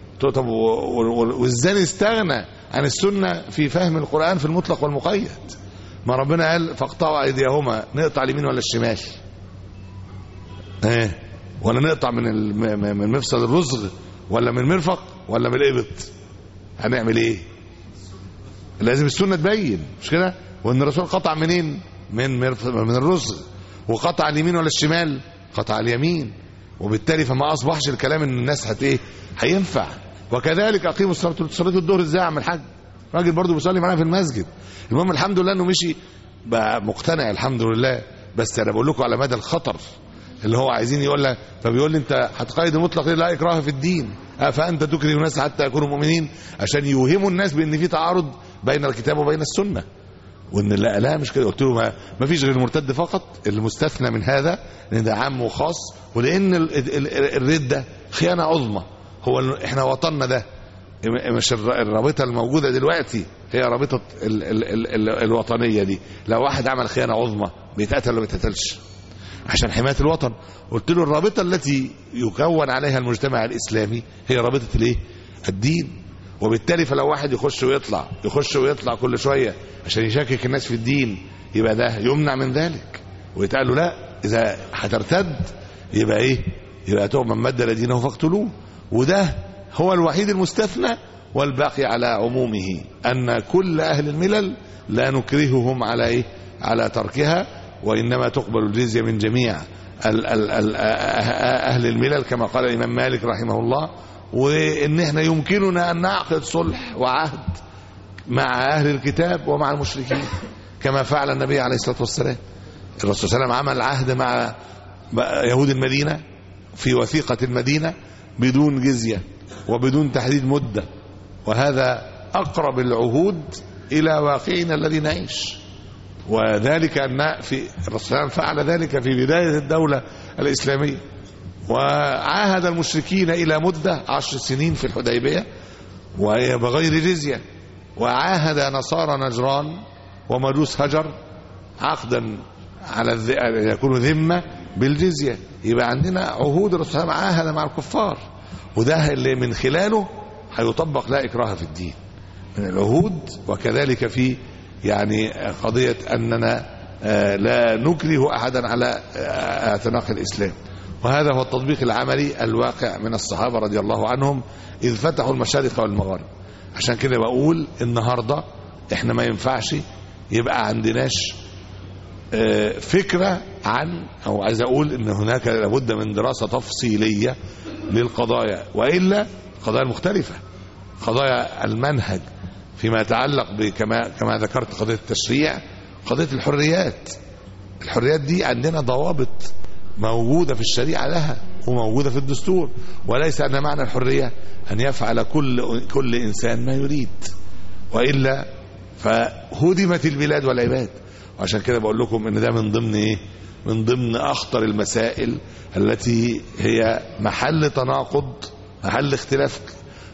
وإزاي استغنى عن السنة في فهم القرآن في المطلق والمقيد. ما ربنا قال فاقطعوا أيديهما، نقطع اليمين ولا الشمال؟ ايه ولا نقطع من من مفصل الرزغ ولا من مرفق ولا من الإبط؟ هنعمل ايه؟ لازم السنة تبين، مش كده؟ وان الرسول قطع منين؟ من من الرزغ. وقطع اليمين ولا الشمال؟ قطع اليمين. وبالتالي فما اصبحش الكلام ان الناس هت ايه هينفع وكذلك اقيموا الصلاه. صلاه الظهر ازاي اعمل حاج؟ راجل برضه بيصلي معانا في المسجد. المهم الحمد لله انه مشي بقى مقتنع الحمد لله. بس انا بقول لكم على مدى الخطر اللي هو عايزين يقول لك. فبيقول لي انت هتقيد المطلق لا اكراه في الدين، فانت تكره الناس حتى يكونوا مؤمنين، عشان يوهموا الناس بان في تعارض بين الكتاب وبين السنه، وان لا لا مش كده. قلت له ما, ما فيش غير المرتد فقط المستثنى من هذا، لان ده عام وخاص، ولان الرده خيانه عظمى. هو احنا وطننا ده مش الرابطه الموجوده دلوقتي هي رابطه ال ال ال ال الوطنيه دي. لو واحد عمل خيانه عظمى بيتقتل ولا ما بيتقتلش عشان حمايه الوطن؟ قلت له الرابطه التي يكون عليها المجتمع الاسلامي هي رابطه الايه؟ الدين. وبالتالي فلو واحد يخش ويطلع يخش ويطلع كل شويه عشان يشكك الناس في الدين، يبقى ده يمنع من ذلك، ويتقال له لا اذا هترتد يبقى ايه؟ يبقى تؤمن من بدل دينه فاقتلوه. وده هو الوحيد المستثنى، والباقي على عمومه، ان كل اهل الملل لا نكرههم على ايه؟ على تركها، وانما تقبل الجزيه من جميع ال ال ال اهل الملل كما قال الامام مالك رحمه الله. وان احنا يمكننا ان نعقد صلح وعهد مع اهل الكتاب ومع المشركين كما فعل النبي عليه الصلاه والسلام. الرسول صلى الله عليه وسلم عمل عهد مع يهود المدينه في وثيقه المدينه بدون جزيه وبدون تحديد مده، وهذا اقرب العهود الى واقعنا الذي نعيش. وذلك ان في الرسول صلى الله عليه وسلم فعل ذلك في بدايه الدوله الاسلاميه، وعاهد المشركين الى مده عشر سنين في الحديبيه وهي بغير جزيه، وعاهد نصارى نجران ومجوس هجر عقدا على أن يكون ذمه بالجزيه. يبقى عندنا عهود الرسول صلى الله عليه وسلم عاهد مع الكفار، وده اللي من خلاله هيطبق لا اكراه في الدين من العهود. وكذلك في يعني قضيه اننا لا نكره احدا على اعتناق الاسلام. وهذا هو التطبيق العملي الواقع من الصحابه رضي الله عنهم اذ فتحوا المشارق والمغارب. عشان كده بقول النهارده احنا ما ينفعش يبقى عندناش فكره عن، او عايز اقول ان هناك لابد من دراسه تفصيليه للقضايا، والا القضايا المختلفه، قضايا المنهج فيما يتعلق بكما كما ذكرت قضيه التشريع، قضيه الحريات. الحريات دي عندنا ضوابط موجوده في الشريعه لها وموجوده في الدستور، وليس ان معنى الحريه ان يفعل كل كل انسان ما يريد، والا فهدمت البلاد والعباد. وعشان كده بقول لكم ان ده من ضمن ايه؟ من ضمن اخطر المسائل التي هي محل تناقض، محل اختلاف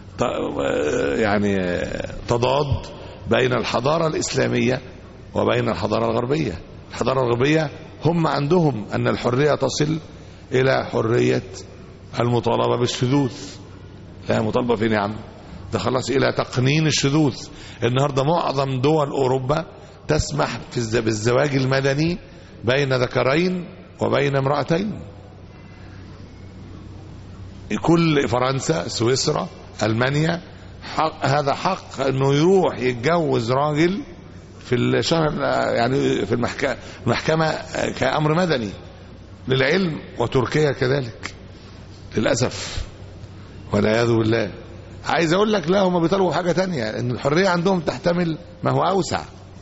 يعني تضاد بين الحضاره الاسلاميه وبين الحضاره الغربيه. الحضاره الغربيه هم عندهم ان الحريه تصل الى حريه المطالبه بالشذوذ. لا مطالبه فين يا عم؟ ده خلاص الى تقنين الشذوذ. النهارده معظم دول اوروبا تسمح في بالزواج المدني بين ذكرين وبين امرأتين. كل فرنسا، سويسرا، ألمانيا حق هذا حق انه يروح يتجوز راجل في الشهر يعني في المحكمة, المحكمة كأمر مدني للعلم. وتركيا كذلك للأسف والعياذ بالله. عايز اقول لك لا، هم بيطلبوا حاجة تانية، ان الحرية عندهم تحتمل ما هو اوسع.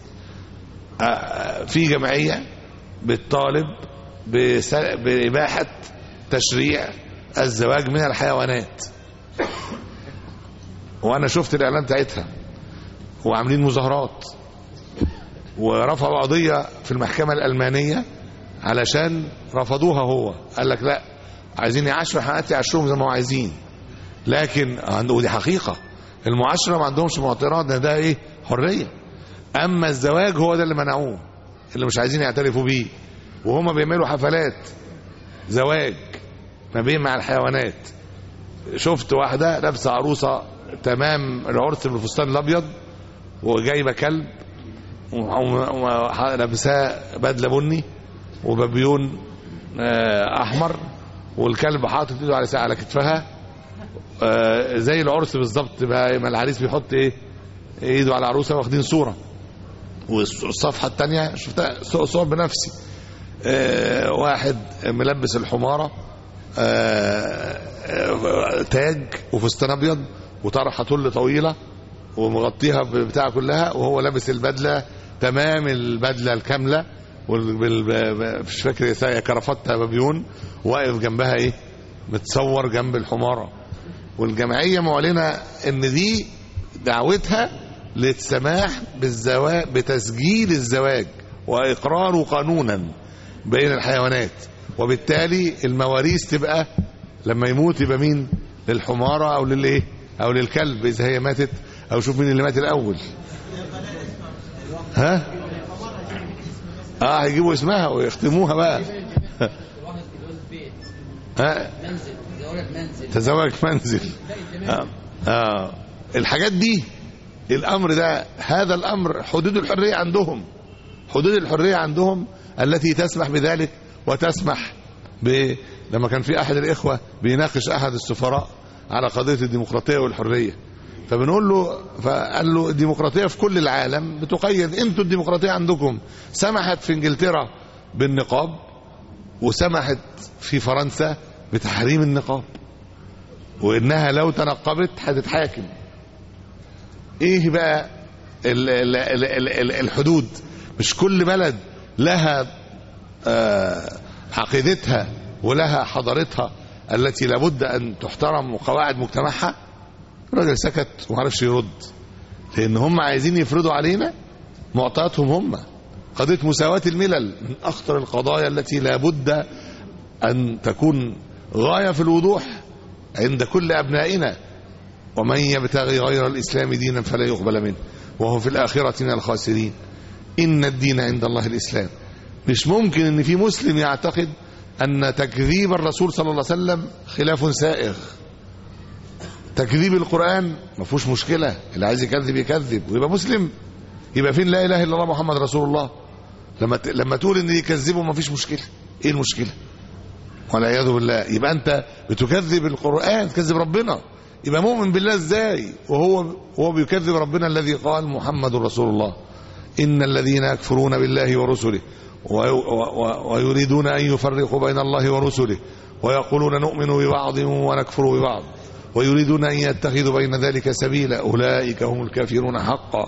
في جمعية بتطالب بإباحة تشريع الزواج من الحيوانات، وانا شفت الاعلان بتاعتها وعاملين مظاهرات ورفعوا قضية في المحكمة الألمانية علشان رفضوها. هو قال لك لا، عايزين يعاشروا الحيوانات يعاشروهم زي ما هو عايزين، لكن ودي حقيقة المعاشرة ما عندهمش معترض، ده ايه؟ حرية. اما الزواج هو ده اللي منعوه، اللي مش عايزين يعترفوا بيه، وهم بيعملوا حفلات زواج ما بين مع الحيوانات. شفت واحدة لابسة عروسة تمام العرس بالفستان الابيض وجايبة كلب ولابساه بدلة بني وبابيون احمر، والكلب حاطط ايده على على كتفها زي العرس بالظبط. بقى ما العريس بيحط ايه؟ ايده على العروسه، واخدين صوره. والصفحه الثانيه شفتها صور بنفسي، آه واحد ملبس الحماره آه آه تاج وفستان ابيض وطرحه طل طويله ومغطيها بتاع كلها، وهو لابس البدله تمام البدله الكامله مش فاكر كرافته بابيون، واقف جنبها ايه متصور جنب الحماره. والجمعيه معلنه ان دي دعوتها للسماح بالزواج بتسجيل الزواج واقراره قانونا بين الحيوانات، وبالتالي المواريث تبقى لما يموت يبقى مين؟ للحماره او للايه او للكلب اذا هي ماتت، او شوف مين اللي مات الاول. ها اه هيجيبوا اسمها ويختموها بقى. ها تزوج منزل. آه. آه. الحاجات دي الامر ده هذا الامر حدود الحريه عندهم، حدود الحريه عندهم التي تسمح بذلك وتسمح ب... لما كان في احد الاخوه بيناقش احد السفراء على قضيه الديمقراطيه والحريه، فبنقول له فقال له الديمقراطيه في كل العالم بتقيد، انتوا الديمقراطيه عندكم سمحت في انجلترا بالنقاب وسمحت في فرنسا بتحريم النقاب، وانها لو تنقبت هتتحاكم. ايه بقى ال ال ال ال الحدود؟ مش كل بلد لها آه عقيدتها ولها حضارتها التي لابد ان تحترم وقواعد مجتمعها؟ الراجل سكت وما عرفش يرد، لان هم عايزين يفرضوا علينا معطياتهم هم. قضيه مساواه الملل من اخطر القضايا التي لابد ان تكون غايه في الوضوح عند كل ابنائنا. ومن يبتغي غير الاسلام دينا فلا يقبل منه وهو في الاخره من الخاسرين. ان الدين عند الله الاسلام. مش ممكن ان في مسلم يعتقد ان تكذيب الرسول صلى الله عليه وسلم خلاف سائغ. تكذيب القرآن ما فيهوش مشكلة، اللي عايز يكذب يكذب ويبقى مسلم. يبقى فين لا إله إلا الله محمد رسول الله؟ لما لما تقول إن يكذبوا ما فيش مشكلة، إيه المشكلة؟ والعياذ بالله. يبقى أنت بتكذب القرآن، تكذب ربنا. يبقى مؤمن بالله إزاي وهو وهو بيكذب ربنا الذي قال محمد رسول الله؟ إن الذين يكفرون بالله ورسله ويريدون أن يفرقوا بين الله ورسله ويقولون نؤمن ببعض ونكفر ببعض ويريدون أن يتخذوا بين ذلك سبيلا أولئك هم الكافرون حقا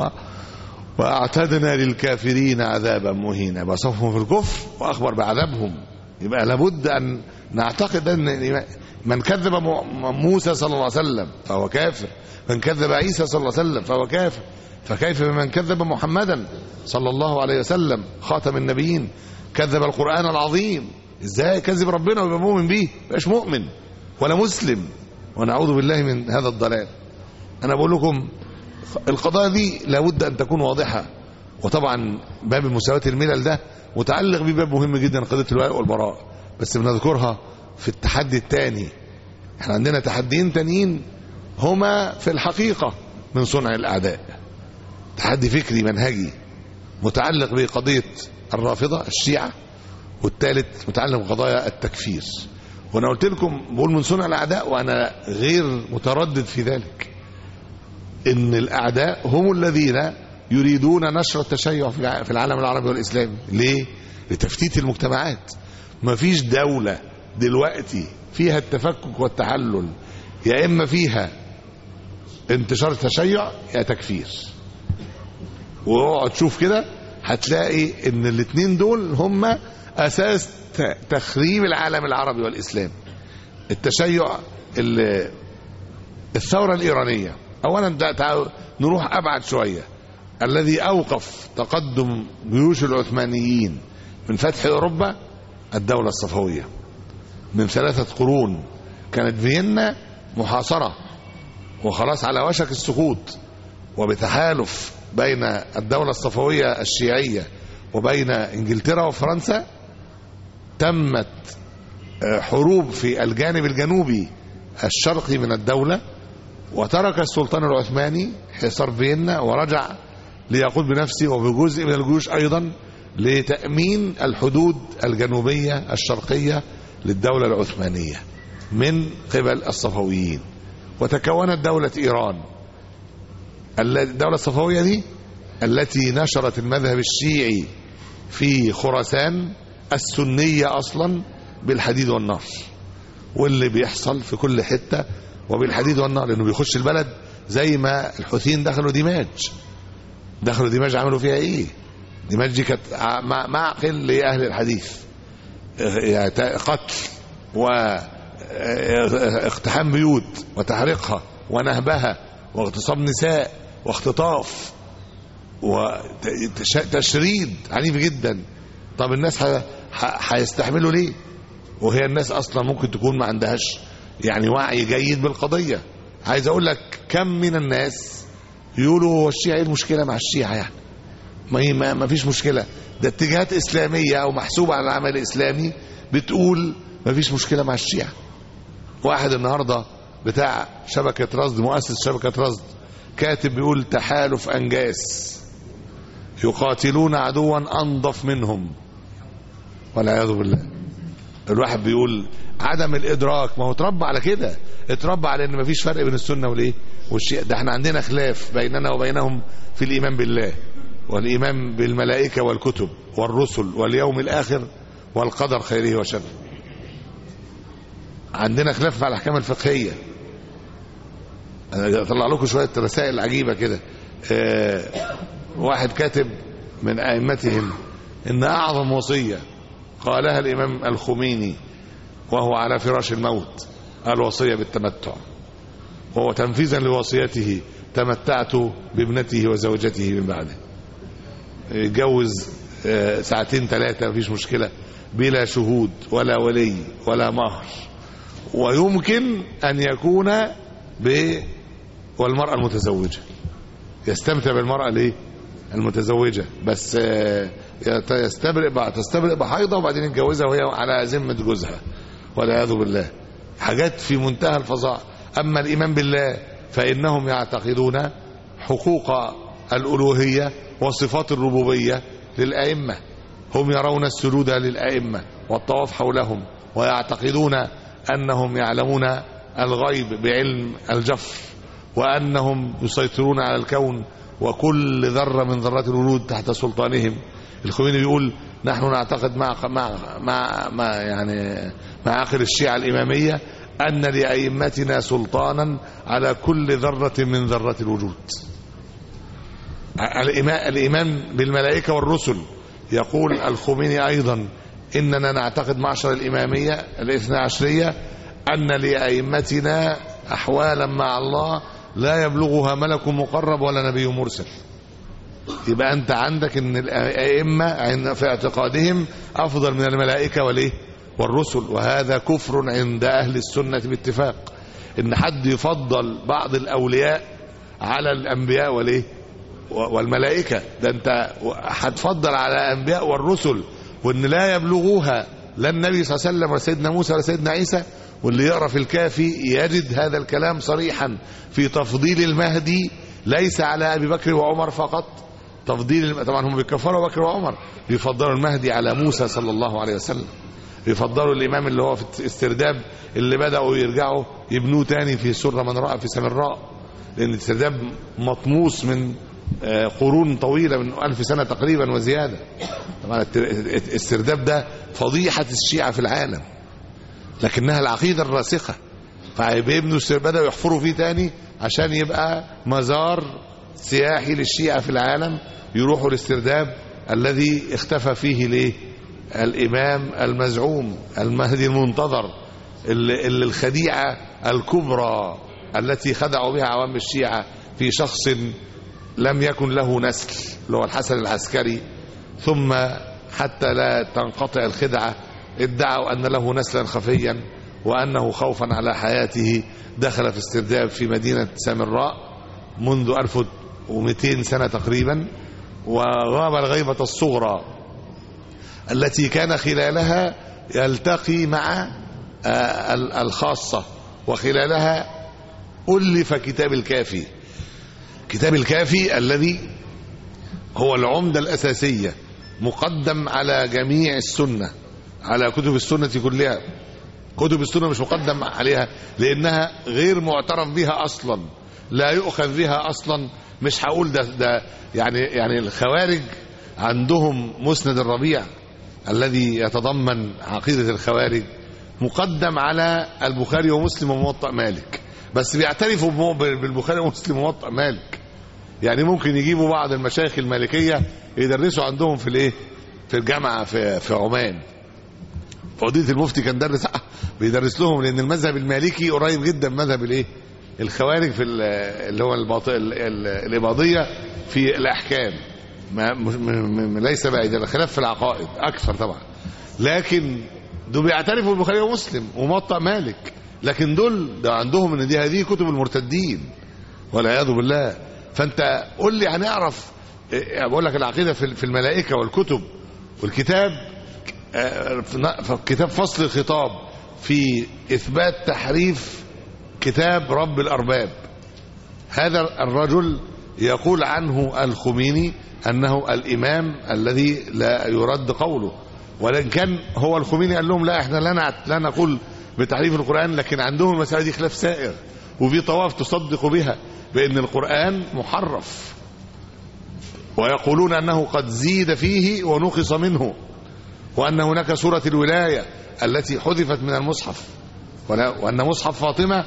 وأعتدنا للكافرين عذابا مهينا. وصفهم في الكفر وأخبر بعذابهم. يبقى لابد أن نعتقد أن من كذب موسى صلى الله عليه وسلم فهو كافر، من كذب عيسى صلى الله عليه وسلم فهو كافر، فكيف بمن كذب محمدا صلى الله عليه وسلم خاتم النبيين؟ كذب القرآن العظيم، ازاي كذب ربنا ويبقى مؤمن به؟ مش مؤمن ولا مسلم، ونعوذ بالله من هذا الضلال. انا بقول لكم القضايا دي لابد ان تكون واضحه. وطبعا باب مساواه الملل ده متعلق بباب مهم جدا، قضيه الولاء والبراء، بس بنذكرها في التحدي الثاني. احنا عندنا تحديين تانيين هما في الحقيقه من صنع الاعداء. تحدي فكري منهجي متعلق بقضيه الرافضه الشيعه، والثالث متعلق بقضايا التكفير. وانا قلت لكم بقول من صنع الاعداء، وانا غير متردد في ذلك، ان الاعداء هم الذين يريدون نشر التشيع في العالم العربي والاسلامي. ليه؟ لتفتيت المجتمعات. ما فيش دولة دلوقتي فيها التفكك والتحلل، يا اما فيها انتشار التشيع يا تكفير. واقعد تشوف كده هتلاقي ان الاثنين دول هم اساس تخريب العالم العربي والاسلام. التشيع، الثورة الإيرانية أولا، نروح أبعد شوية، الذي أوقف تقدم جيوش العثمانيين من فتح أوروبا الدولة الصفوية. من ثلاثة قرون كانت فيينا محاصرة وخلاص على وشك السقوط، وبتحالف بين الدولة الصفوية الشيعية وبين إنجلترا وفرنسا تمت حروب في الجانب الجنوبي الشرقي من الدولة، وترك السلطان العثماني حصار فيينا ورجع ليقود بنفسه وبجزء من الجيوش أيضا لتأمين الحدود الجنوبية الشرقية للدولة العثمانية من قبل الصفويين. وتكونت دولة إيران. الدولة الصفوية دي التي نشرت المذهب الشيعي في خراسان السنية أصلا بالحديد والنار، واللي بيحصل في كل حتة وبالحديد والنار، لأنه بيخش البلد زي ما الحوثيين دخلوا دماج. دخلوا دماج عملوا فيها ايه؟ دماج دي كانت معقل لأهل الحديث، قتل واقتحام بيوت وتحريقها ونهبها واغتصاب نساء واختطاف وتشريد عنيف جدا. طب الناس هيستحملوا ليه؟ وهي الناس اصلا ممكن تكون ما عندهاش يعني وعي جيد بالقضيه. عايز اقول لك كم من الناس يقولوا الشيعة ايه المشكله مع الشيعة؟ يعني ما ما فيش مشكله، ده اتجاهات اسلاميه او محسوبه على العمل الاسلامي بتقول ما فيش مشكله مع الشيعة. واحد النهارده بتاع شبكه رصد، مؤسس شبكه رصد، كاتب بيقول تحالف انجاس يقاتلون عدوا انظف منهم والعياذ بالله. الواحد بيقول عدم الادراك، ما هو اتربى على كده، اتربى على ان مفيش فرق بين السنه والايه والشيعة. ده احنا عندنا خلاف بيننا وبينهم في الايمان بالله والايمان بالملائكه والكتب والرسل واليوم الاخر والقدر خيره وشره. عندنا خلاف في الاحكام الفقهيه. انا اطلع لكم شويه رسائل عجيبه كده. اه واحد كاتب من ائمتهم ان اعظم وصيه قالها الامام الخميني وهو على فراش الموت الوصيه بالتمتع، وهو تنفيذا لوصيته تمتعت بابنته وزوجته من بعده. يتجوز اه ساعتين ثلاثه مفيش مشكله بلا شهود ولا ولي ولا مهر، ويمكن ان يكون ب والمرأة المتزوجة يستمتع بالمرأة ليه المتزوجة، بس يستبرئ بعد تستبرئ بحيضة وبعدين يتجوزها وهي على ذمة جوزها والعياذ بالله. حاجات في منتهى الفظاعة. أما الإيمان بالله فإنهم يعتقدون حقوق الألوهية وصفات الربوبية للأئمة. هم يرون السجود للأئمة والطواف حولهم، ويعتقدون أنهم يعلمون الغيب بعلم الجفر، وأنهم يسيطرون على الكون وكل ذرة من ذرات الوجود تحت سلطانهم. الخميني بيقول نحن نعتقد مع مع مع, مع يعني مع آخر الشيعة الإمامية أن لأئمتنا سلطانا على كل ذرة من ذرات الوجود. الإيمان بالملائكة والرسل. يقول الخميني أيضا إننا نعتقد معشر الإمامية الاثنى عشرية أن لأئمتنا أحوالا مع الله لا يبلغها ملك مقرب ولا نبي مرسل. يبقى أنت عندك أن الأئمة في اعتقادهم أفضل من الملائكة والإيه والرسل، وهذا كفر عند أهل السنة باتفاق. إن حد يفضل بعض الأولياء على الأنبياء والإيه والملائكة، ده أنت هتفضل على الأنبياء والرسل وأن لا يبلغوها لا النبي صلى الله عليه وسلم ولا سيدنا موسى ولا سيدنا عيسى. واللي يقرأ في الكافي يجد هذا الكلام صريحا في تفضيل المهدي ليس على أبي بكر وعمر فقط. تفضيل طبعا هم بيكفروا بكر وعمر، بيفضلوا المهدي على موسى صلى الله عليه وسلم، بيفضلوا الإمام اللي هو في استرداب اللي بدأوا يرجعوا يبنوه تاني في سورة من رأى في سامراء، لأن الاسترداب مطموس من قرون طويلة من ألف سنة تقريبا وزيادة. طبعا الاسترداب ده فضيحة الشيعة في العالم، لكنها العقيدة الراسخة. فبيبنوا بدأوا يحفروا فيه تاني عشان يبقى مزار سياحي للشيعة في العالم، يروحوا الاسترداب الذي اختفى فيه ليه الإمام المزعوم المهدي المنتظر، اللي, اللي الخديعة الكبرى التي خدعوا بها عوام الشيعة في شخص لم يكن له نسل اللي هو الحسن العسكري، ثم حتى لا تنقطع الخدعة ادعوا أن له نسلا خفيا وأنه خوفا على حياته دخل في استرداب في مدينة سامراء منذ ألف ومئتين سنة تقريبا، وغاب الغيبة الصغرى التي كان خلالها يلتقي مع الخاصة، وخلالها ألف كتاب الكافي. كتاب الكافي الذي هو العمدة الأساسية مقدم على جميع السنة، على كتب السنة كلها. كتب السنة مش مقدم عليها لأنها غير معترف بها أصلا، لا يؤخذ بها أصلا. مش هقول ده, ده يعني يعني الخوارج عندهم مسند الربيع الذي يتضمن عقيدة الخوارج مقدم على البخاري ومسلم وموطأ مالك، بس بيعترفوا بالبخاري ومسلم وموطأ مالك. يعني ممكن يجيبوا بعض المشايخ المالكيه يدرسوا عندهم في الايه في الجامعه في في عمان. فضيله المفتي كان درس بيدرس لهم، لان المذهب المالكي قريب جدا من مذهب الايه الخوارج في اللي هو الاباضيه في الاحكام، ما ليس بعيد الخلاف في العقائد اكثر طبعا، لكن دول بيعترفوا بالبخاري ومسلم وموطأ مالك، لكن دول ده عندهم ان دي هذه كتب المرتدين والعياذ بالله. فانت قول لي هنعرف، بقول لك العقيده في الملائكه والكتب والكتاب، كتاب فصل الخطاب في اثبات تحريف كتاب رب الارباب. هذا الرجل يقول عنه الخميني انه الامام الذي لا يرد قوله، ولكن كان هو الخميني قال لهم لا احنا لا نقول بتحريف القرآن، لكن عندهم المسألة دي خلاف سائر، وفي طوائف تصدق بها بأن القرآن محرف، ويقولون أنه قد زيد فيه ونقص منه، وأن هناك سورة الولاية التي حذفت من المصحف، وأن مصحف فاطمة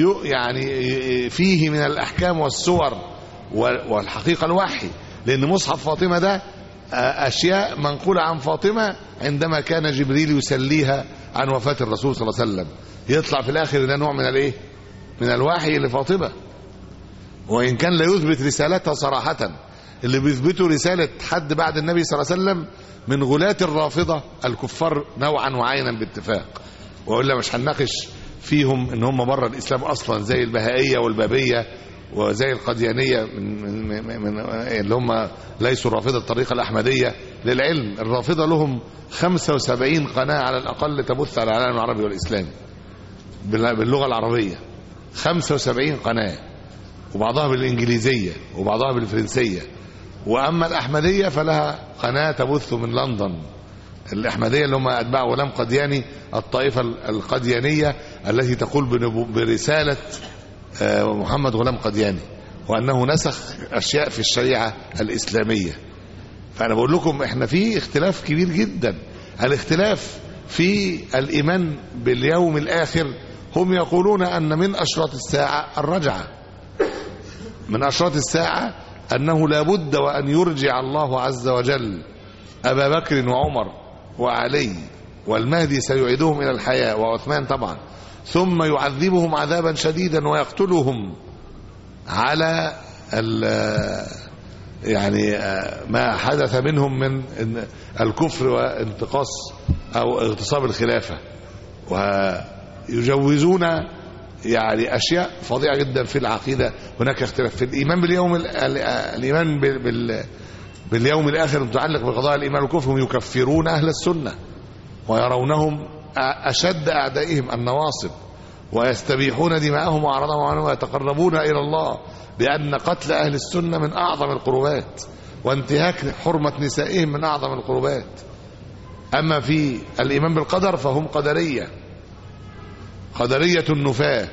يعني فيه من الأحكام والسور والحقيقة الوحي، لأن مصحف فاطمة ده أشياء منقولة عن فاطمة عندما كان جبريل يسليها عن وفاة الرسول صلى الله عليه وسلم، يطلع في الآخر ده نوع من الايه من الوحي لفاطمة، وإن كان لا يثبت رسالتها صراحة. اللي بيثبتوا رسالة حد بعد النبي صلى الله عليه وسلم من غلاة الرافضة الكفار نوعا وعينا باتفاق، وإلا مش هنناقش فيهم ان هم بره الإسلام أصلا، زي البهائية والبابية وزي القديانية من, من, من اللي هم ليسوا الرافضة الطريقة الأحمدية. للعلم الرافضة لهم خمسة وسبعين قناة على الأقل تبث على العالم العربي والإسلامي باللغة العربية، خمسة وسبعين قناة، وبعضها بالإنجليزية وبعضها بالفرنسية. وأما الأحمدية فلها قناة تبث من لندن، الأحمدية اللي هم أتباع غلام قدياني، الطائفة القديانية التي تقول برسالة محمد غلام قدياني، وأنه نسخ أشياء في الشريعة الإسلامية. فأنا بقول لكم إحنا في اختلاف كبير جدا. الاختلاف في الإيمان باليوم الآخر، هم يقولون أن من أشراط الساعة الرجعة، من أشراط الساعة أنه لا بد وأن يرجع الله عز وجل أبا بكر وعمر وعلي والمهدي سيعيدهم إلى الحياة وعثمان طبعا، ثم يعذبهم عذابا شديدا ويقتلهم على يعني ما حدث منهم من الكفر وانتقاص أو اغتصاب الخلافة، ويجوزون يعني أشياء فظيعة جدا في العقيدة. هناك اختلاف في الإيمان باليوم الإيمان بال باليوم الآخر متعلق بقضاء الإيمان والكفر، هم يكفرون أهل السنة ويرونهم أشد أعدائهم النواصب، ويستبيحون دماءهم وأعراضهم ويتقربون إلى الله بأن قتل أهل السنة من أعظم القربات، وانتهاك حرمة نسائهم من أعظم القربات. أما في الإيمان بالقدر فهم قدرية، قدرية النفاة،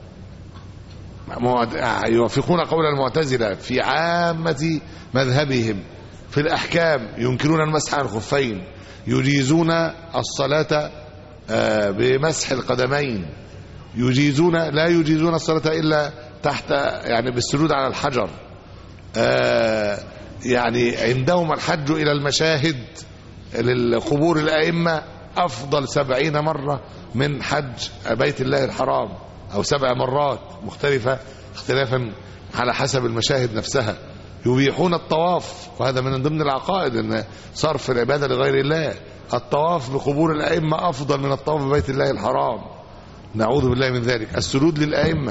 يوافقون قول المعتزلة في عامة مذهبهم. في الأحكام ينكرون المسح على الخفين، يجيزون الصلاة بمسح القدمين، يجيزون لا يجيزون الصلاة إلا تحت يعني بالسجود على الحجر. يعني عندهم الحج إلى المشاهد للقبور الأئمة أفضل سبعين مرة من حج بيت الله الحرام، أو سبع مرات مختلفة اختلافا على حسب المشاهد نفسها. يبيحون الطواف، وهذا من ضمن العقائد ان صرف العبادة لغير الله. الطواف بقبور الأئمة أفضل من الطواف ببيت الله الحرام، نعوذ بالله من ذلك. السجود للأئمة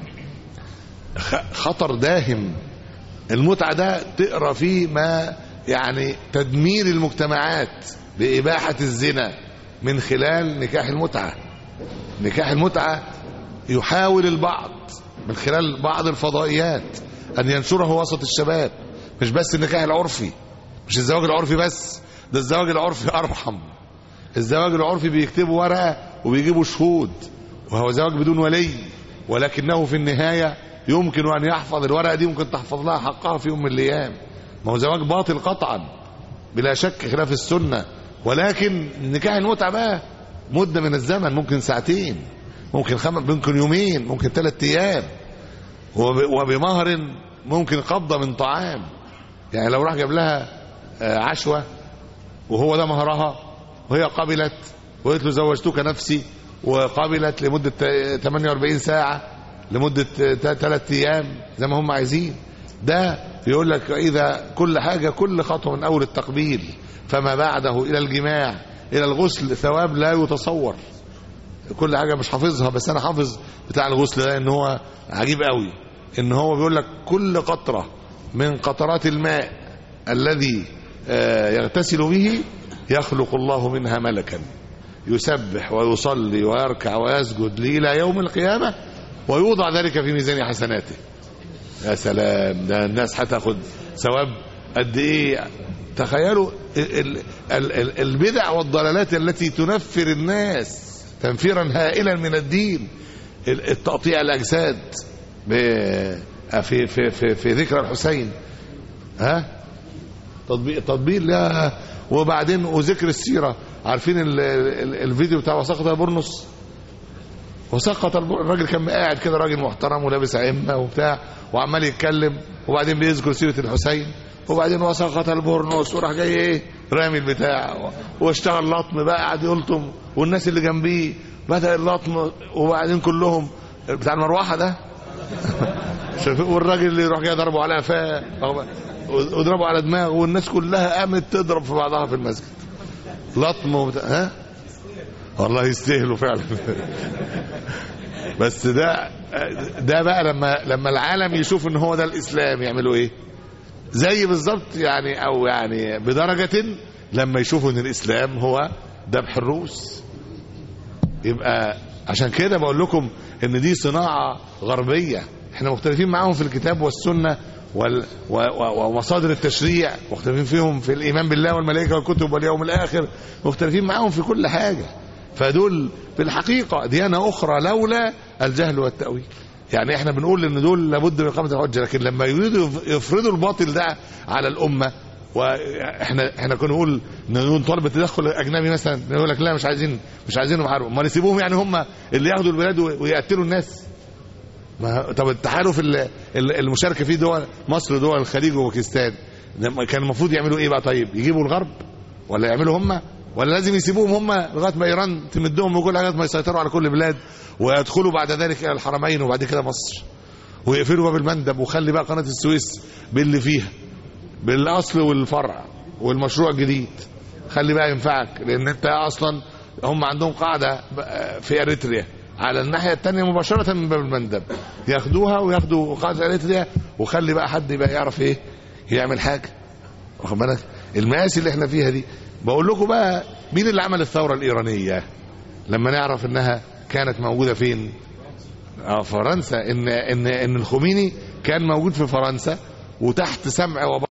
خطر داهم. المتعة ده تقرأ فيه ما يعني تدمير المجتمعات بإباحة الزنا من خلال نكاح المتعة. نكاح المتعة يحاول البعض من خلال بعض الفضائيات أن ينشره وسط الشباب. مش بس النكاح العرفي، مش الزواج العرفي بس، ده الزواج العرفي أرحم. الزواج العرفي بيكتبوا ورقة وبيجيبوا شهود، وهو زواج بدون ولي، ولكنه في النهاية يمكن أن يحفظ الورقة دي، ممكن تحفظ لها حقها في يوم من الأيام. ما هو زواج باطل قطعا بلا شك خلاف السنة، ولكن نكاح المتعة بقى مدة من الزمن، ممكن ساعتين، ممكن خم... ممكن يومين، ممكن ثلاث ايام، وب... وبمهر ممكن قبضة من طعام. يعني لو راح جاب لها عشوة وهو ده مهرها وهي قبلت وقالت له زوجتك نفسي، وقبلت لمدة ثمانية وأربعين ساعة، لمدة ثلاث ايام زي ما هم عايزين، ده يقول لك اذا كل حاجة، كل خطوة من اول التقبيل فما بعده الى الجماع الى الغسل ثواب لا يتصور. كل حاجة مش حافظها، بس انا حافظ بتاع الغسل ده ان هو عجيب قوي، ان هو بيقول لك كل قطرة من قطرات الماء الذي يغتسل به يخلق الله منها ملكا يسبح ويصلي ويركع ويسجد إلى يوم القيامة، ويوضع ذلك في ميزان حسناته. يا سلام، ده الناس هتاخد ثواب قد ايه. تخيلوا البدع والضلالات التي تنفر الناس تنفيرا هائلا من الدين، التقطيع الاجساد في في في في ذكرى الحسين، ها تطبيق تطبيق لا، وبعدين وذكر السيره. عارفين ال ال الفيديو بتاع وسقط البرنس؟ وسقط الراجل كان قاعد كده، راجل محترم ولابس عمه وبتاع وعمال يتكلم، وبعدين بيذكر سيره الحسين، وبعدين وسقط البرنس وراح جاي ايه رامي البتاع واشتغل لطم بقى، قاعد يلطم، والناس اللي جنبيه بدأ اللطم، وبعدين كلهم بتاع المروحه ده والراجل اللي يروح جاي ضربه على قفاه وضربه على دماغه، والناس كلها قامت تضرب في بعضها في المسجد لطم وبتاع. ها والله يستاهلوا فعلا بس ده ده بقى لما لما العالم يشوف ان هو ده الاسلام يعملوا ايه؟ زي بالظبط يعني، او يعني بدرجه لما يشوفوا ان الاسلام هو ذبح الرؤوس. يبقى عشان كده بقول لكم ان دي صناعه غربيه، احنا مختلفين معاهم في الكتاب والسنه ومصادر التشريع، مختلفين فيهم في الايمان بالله والملائكه والكتب واليوم الاخر، مختلفين معاهم في كل حاجه. فدول في الحقيقه ديانه اخرى لولا الجهل والتاويل. يعني احنا بنقول ان دول لابد من اقامه الحجه، لكن لما يريدوا يفرضوا الباطل ده على الامه، واحنا احنا كنا نقول نطالب بالتدخل الاجنبي مثلا، نقول لك لا مش عايزين مش عايزينهم يحاربوا، ما نسيبوهم يعني هم اللي ياخدوا البلاد ويقتلوا الناس. ما طب التحالف المشاركه فيه دول مصر ودول الخليج وباكستان كان المفروض يعملوا ايه بقى؟ طيب يجيبوا الغرب ولا يعملوا هم، ولا لازم يسيبوهم هم لغايه ما ايران تمدهم وكل حاجه ما يسيطروا على كل البلاد ويدخلوا بعد ذلك الى الحرمين وبعد كده مصر ويقفلوا باب المندب وخلي بقى قناه السويس باللي فيها بالاصل والفرع والمشروع الجديد خلي بقى ينفعك، لان انت اصلا هم عندهم قاعده في اريتريا على الناحيه الثانيه مباشره من باب المندب، ياخدوها وياخدوا قاعده اريتريا وخلي بقى حد يبقى يعرف ايه يعمل حاجه. واخد بالك المآسي اللي احنا فيها دي؟ بقول لكم بقى مين اللي عمل الثوره الايرانيه لما نعرف انها كانت موجوده فين؟ اه فرنسا. ان ان ان الخميني كان موجود في فرنسا وتحت سمع وبصر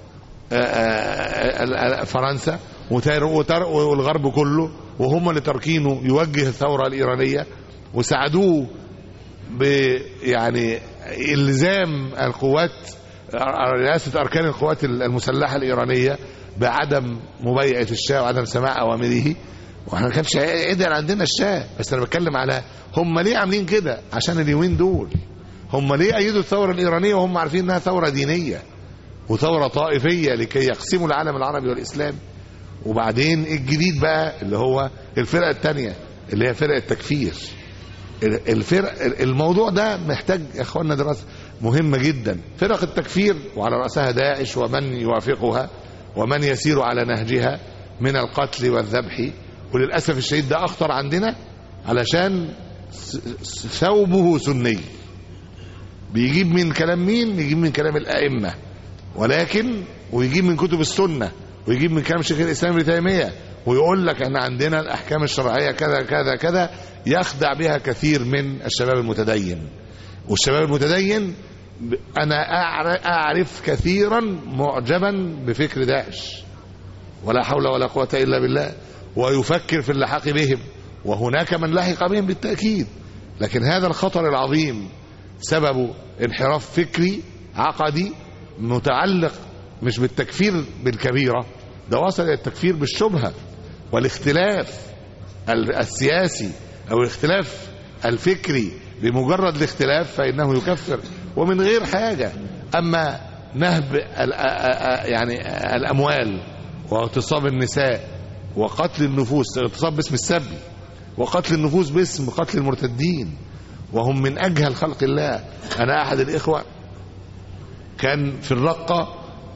فرنسا والغرب كله، وهم اللي تركينه يوجه الثوره الايرانيه وساعدوه ب يعني الزام القوات رئاسه اركان القوات المسلحه الايرانيه بعدم مبايعه الشاه وعدم سماع اوامره. واحنا ما كانش قدر عندنا الشاه، بس انا بتكلم على هم ليه عاملين كده عشان اليومين دول. هم ليه ايدوا الثوره الايرانيه وهم عارفين انها ثوره دينيه وثوره طائفيه لكي يقسموا العالم العربي والاسلامي. وبعدين الجديد بقى اللي هو الفرقه الثانيه اللي هي فرقه التكفير. الفرق الموضوع ده محتاج يا اخواننا دراسه مهمه جدا. فرق التكفير وعلى راسها داعش ومن يوافقها ومن يسير على نهجها من القتل والذبح، وللاسف الشديد ده اخطر عندنا علشان ثوبه سني، بيجيب من كلام مين؟ بيجيب من كلام الائمه، ولكن ويجيب من كتب السنه ويجيب من كلام شيخ الاسلام ابن تيميه ويقول لك احنا عندنا الاحكام الشرعيه كذا كذا كذا، يخدع بها كثير من الشباب المتدين. والشباب المتدين انا اعرف كثيرا معجبا بفكر داعش ولا حول ولا قوه الا بالله، ويفكر في اللحاق بهم، وهناك من لحق بهم بالتاكيد، لكن هذا الخطر العظيم سببه انحراف فكري عقدي متعلق مش بالتكفير بالكبيره، ده وصل الى التكفير بالشبهه والاختلاف السياسي او الاختلاف الفكري بمجرد الاختلاف فإنه يكفر ومن غير حاجة. أما نهب يعني الأموال واغتصاب النساء وقتل النفوس، اغتصاب باسم السبي وقتل النفوس باسم قتل المرتدين وهم من أجهل خلق الله. أنا أحد الإخوة كان في الرقة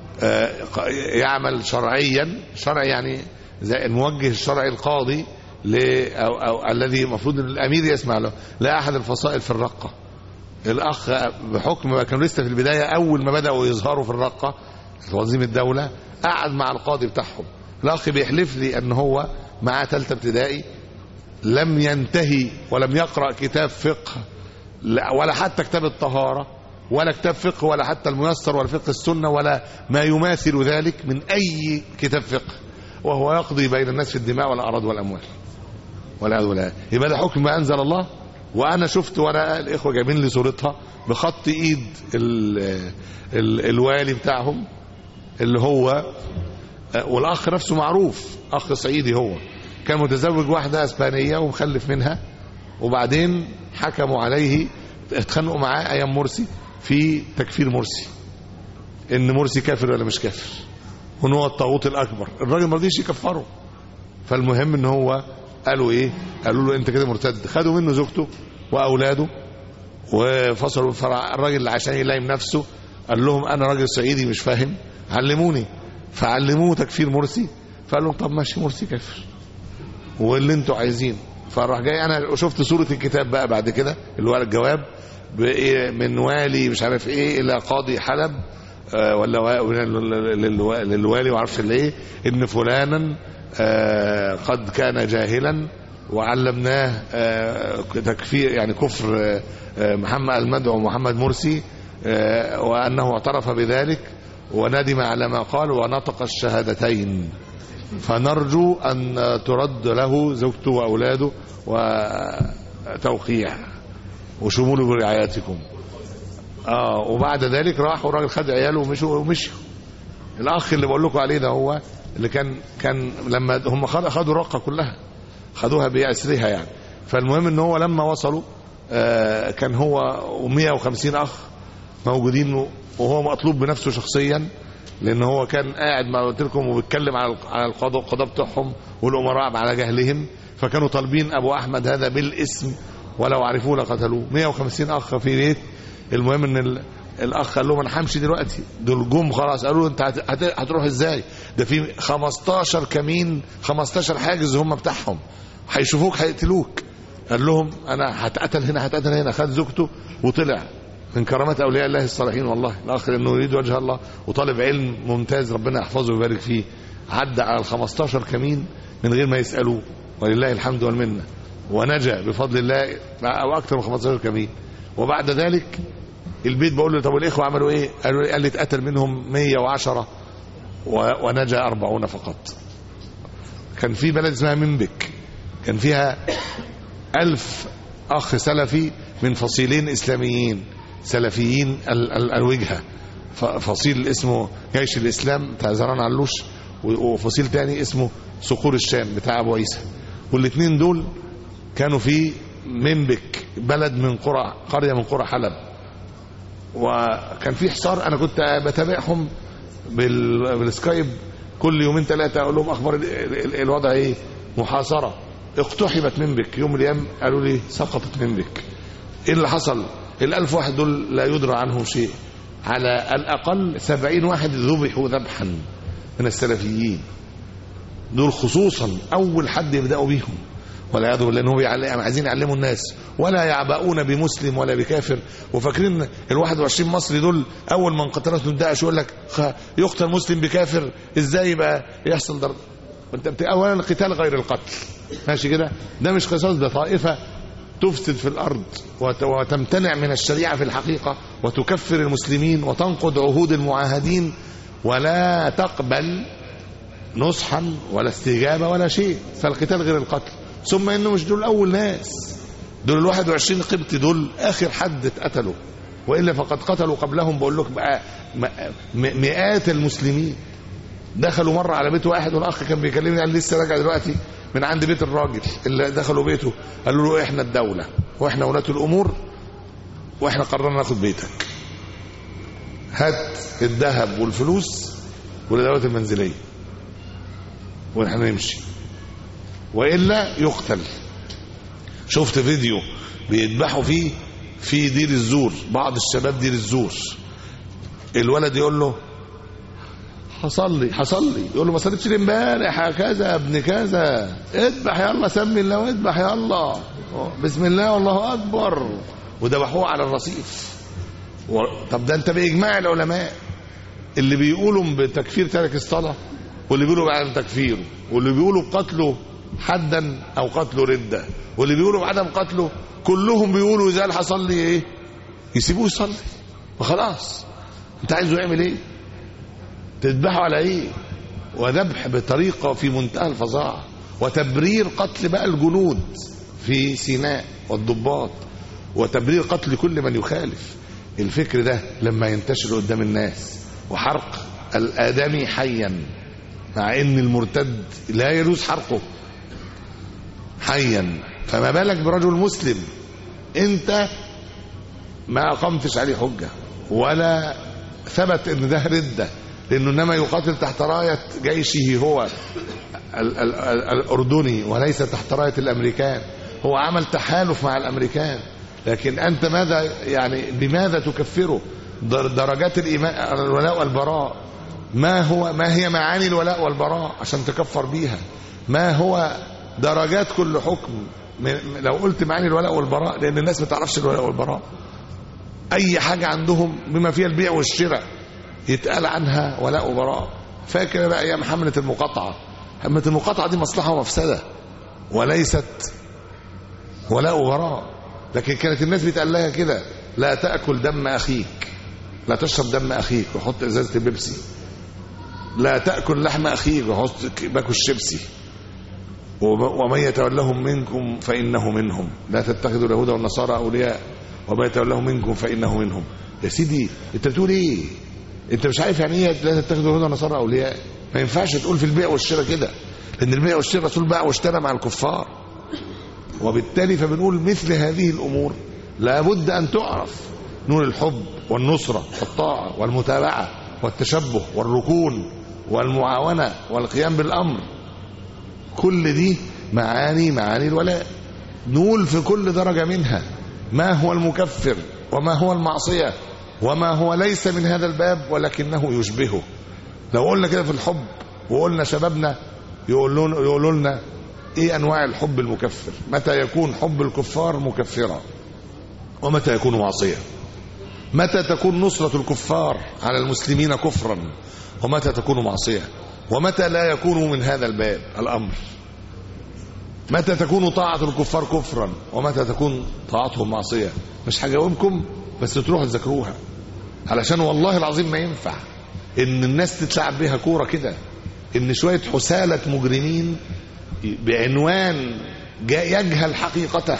يعمل شرعيا، شرعي يعني زي الموجه الشرعي القاضي أو, أو الذي المفروض الأمير يسمع له لأحد الفصائل في الرقة. الأخ بحكم ما كانوا لسه في البداية أول ما بدأوا يظهروا في الرقة تنظيم الدولة، قعد مع القاضي بتاعهم. الأخ بيحلف لي أن هو معاه ثالثة ابتدائي لم ينتهي ولم يقرأ كتاب فقه ولا حتى كتاب الطهارة ولا كتاب فقه ولا حتى الميسر ولا فقه السنة ولا ما يماثل ذلك من أي كتاب فقه، وهو يقضي بين الناس في الدماء والأراضي والأموال والعياذ بالله. يبقى ده حكم ما أنزل الله. وأنا شفت وأنا الإخوة جايبين لي صورتها بخط إيد ال ال الوالي بتاعهم اللي هو، والأخ نفسه معروف أخ صعيدي، هو كان متزوج واحدة أسبانية ومخلف منها، وبعدين حكموا عليه اتخانقوا معاه أيام مرسي في تكفير مرسي، إن مرسي كافر ولا مش كافر وإن هو الطاغوت الأكبر. الراجل ما رضيش يكفره. فالمهم إن هو قالوا إيه؟ قالوا له أنت كده مرتد. خدوا منه زوجته وأولاده وفصلوا الفرع. الراجل عشان يلايم نفسه قال لهم أنا راجل صعيدي مش فاهم، علموني. فعلموه تكفير مرسي. فقال لهم طب ماشي مرسي كافر واللي انتوا عايزين. فراح جاي انا شفت صورة الكتاب بقى بعد كده اللي هو الجواب من والي مش عارف ايه الى قاضي حلب آه ولا للوالي وعرفش اللي ايه ان فلانا آه قد كان جاهلا وعلمناه آه تكفير يعني كفر آه محمد المدعو محمد مرسي آه وانه اعترف بذلك وندم على ما قال ونطق الشهادتين، فنرجو أن ترد له زوجته وأولاده وتوقيع وشموله برعايتكم. آه وبعد ذلك راح والراجل خد عياله ومشوا ومشوا. الأخ اللي بقول لكم عليه ده هو اللي كان كان لما هم خدوا الرقة كلها خدوها بأسرها يعني. فالمهم إن هو لما وصلوا آه كان هو ومئة وخمسين أخ موجودين وهو مطلوب بنفسه شخصيا، لأن هو كان قاعد ما قلت لكم وبيتكلم على القضاء القضاء بتاعهم والأمراء على جهلهم، فكانوا طالبين أبو أحمد هذا بالاسم ولو عرفوه لقتلوه. مئة وخمسين أخ في بيت. المهم إن الأخ قال لهم أنا همشي دلوقتي. دول جم خلاص قالوا له أنت هتروح إزاي؟ ده في خمستاشر كمين خمستاشر حاجز هم بتاعهم هيشوفوك هيقتلوك. قال لهم أنا هتقتل هنا هتقتل هنا. خد زوجته وطلع. من كرامات أولياء الله الصالحين والله الآخر إنه يريد وجه الله وطالب علم ممتاز ربنا يحفظه ويبارك فيه. عدى على الخمستاشر كمين من غير ما يسألوه ولله الحمد والمنة، ونجا بفضل الله أو أكثر من خمستاشر كمين. وبعد ذلك البيت بقول له طب الإخوة عملوا إيه؟ قالوا لي قال لي اتقتل منهم مية وعشرة ونجا أربعون فقط. كان في بلد اسمها منبك كان فيها ألف أخ سلفي من فصيلين إسلاميين سلفيين الوجهة، فصيل اسمه جيش الإسلام بتاع زران علوش وفصيل تاني اسمه صقور الشام بتاع أبو عيسى. والاثنين دول كانوا في منبك بلد من قرى قرية من قرى حلب. وكان في حصار. أنا كنت بتابعهم بالسكايب كل يومين ثلاثة أقول لهم أخبار الوضع إيه. محاصرة اقتحمت منبك يوم من الأيام قالوا لي سقطت منبك. إيه اللي حصل؟ الألف واحد دول لا يدرى عنهم شيء. على الأقل سبعين واحد ذبحوا ذبحا من السلفيين دول خصوصا أول حد يبدأوا بيهم والعياذ بالله. لأنهم عايزين يعلموا الناس ولا يعبؤون بمسلم ولا بكافر. وفاكرين الواحد وعشرين مصري دول أول من قتلتهم داعش يقول لك يقتل مسلم بكافر إزاي بقى يحصل ضرب. أولا القتال غير القتل ماشي كده. ده مش قصاص، ده طائفة تفسد في الأرض وتمتنع من الشريعة في الحقيقة وتكفر المسلمين وتنقض عهود المعاهدين ولا تقبل نصحا ولا استجابة ولا شيء. فالقتال غير القتل. ثم إنه مش دول أول ناس، دول الواحد وعشرين قبط دول آخر حد اتقتلوا، وإلا فقد قتلوا قبلهم بقول لك بقى مئات المسلمين. دخلوا مرة على بيت واحد والأخ كان بيكلمني قال لسه راجع دلوقتي من عند بيت الراجل اللي دخلوا بيته قالوا له احنا الدولة واحنا ولاة الامور، واحنا قررنا ناخد بيتك، هات الذهب والفلوس والادوات المنزليه ونحن نمشي، والا يقتل. شفت فيديو بيذبحوا فيه في دير الزور، بعض الشباب دير الزور، الولد يقول له حصل حصل لي، يقول له ما صليتش ليه امبارح كذا يا ابن كذا، اذبح يلا سمي الله واذبح يلا بسم الله والله اكبر، وذبحوه على الرصيف. طب ده انت باجماع العلماء اللي بيقولوا بتكفير تارك الصلاه، واللي بيقولوا بعدم تكفيره، واللي بيقولوا بقتله حدا او قتله رده، واللي بيقولوا بعدم قتله، كلهم بيقولوا اذا حصل لي ايه يسيبوه يصلي وخلاص. انت عايزه يعمل ايه؟ تذبحه على ايه؟ وذبح بطريقه في منتهى الفظاعه، وتبرير قتل بقى الجنود في سيناء والضباط، وتبرير قتل كل من يخالف. الفكر ده لما ينتشر قدام الناس، وحرق الآدمي حيا، مع ان المرتد لا يجوز حرقه حيا، فما بالك برجل مسلم انت ما اقمتش عليه حجه ولا ثبت ان ده رده، لانه انما يقاتل تحت رايه جيشه هو ال ال ال الاردني وليس تحت رايه الامريكان، هو عمل تحالف مع الامريكان. لكن انت ماذا يعني بماذا تكفره؟ درجات الايمان الولاء والبراء، ما هو ما هي معاني الولاء والبراء عشان تكفر بيها؟ ما هو درجات كل حكم؟ لو قلت معاني الولاء والبراء، لان الناس ما تعرفش الولاء والبراء، اي حاجه عندهم بما فيها البيع والشراء يتقال عنها ولاء وبراء. فاكر بقى ايام حمله المقاطعه؟ حمله المقاطعه دي مصلحه ومفسده وليست ولاء وبراء، لكن كانت الناس بتقال لها كده: لا تاكل دم اخيك، لا تشرب دم اخيك وحط ازازه البيبسي، لا تاكل لحم اخيك وحط باكل الشيبسي، ومن يتولهم منكم فانه منهم، لا تتخذوا اليهود والنصارى اولياء ومن يتولهم منكم فانه منهم. يا سيدي انت بتقول ايه؟ انت مش عارف يعني ايه لا تتخذوا اليهود والنصارى اولياء؟ ما ينفعش تقول في البيع والشراء كده، لان البيع والشراء الرسول باع واشترى مع الكفار، وبالتالي فبنقول مثل هذه الامور لابد ان تعرف. نور الحب والنصره والطاعه والمتابعه والتشبه والركون والمعاونه والقيام بالامر، كل دي معاني معاني الولاء. نقول في كل درجه منها ما هو المكفر وما هو المعصيه وما هو ليس من هذا الباب ولكنه يشبهه. لو قلنا كده في الحب وقلنا شبابنا يقولوا لنا ايه انواع الحب المكفر، متى يكون حب الكفار مكفرا ومتى يكون معصيه، متى تكون نصرة الكفار على المسلمين كفرا ومتى تكون معصية، ومتى لا يكون من هذا الباب الأمر، متى تكون طاعة الكفار كفرا ومتى تكون طاعتهم معصية. مش هجاوبكم بس تروحوا تذاكروها، علشان والله العظيم ما ينفع ان الناس تتلعب بيها كورة كده، ان شوية حسالة مجرمين بعنوان يجهل حقيقته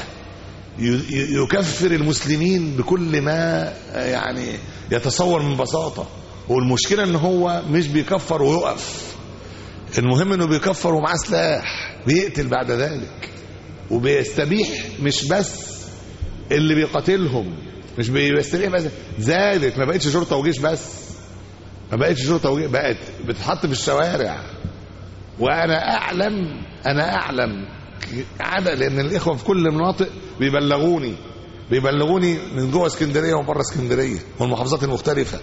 يكفر المسلمين بكل ما يعني يتصور من بساطة. والمشكلة ان هو مش بيكفر ويقف، المهم انه بيكفر ومعاه سلاح بيقتل بعد ذلك، وبيستبيح مش بس اللي بيقاتلهم، مش بيستبيح بس، زادت ما بقتش شرطة وجيش بس، ما بقتش شرطة وجيش، بقت بتتحط في الشوارع. وانا اعلم انا اعلم عادة، لان الاخوه في كل مناطق بيبلغوني بيبلغوني من جوه اسكندريه ومن بره اسكندريه والمحافظات المختلفه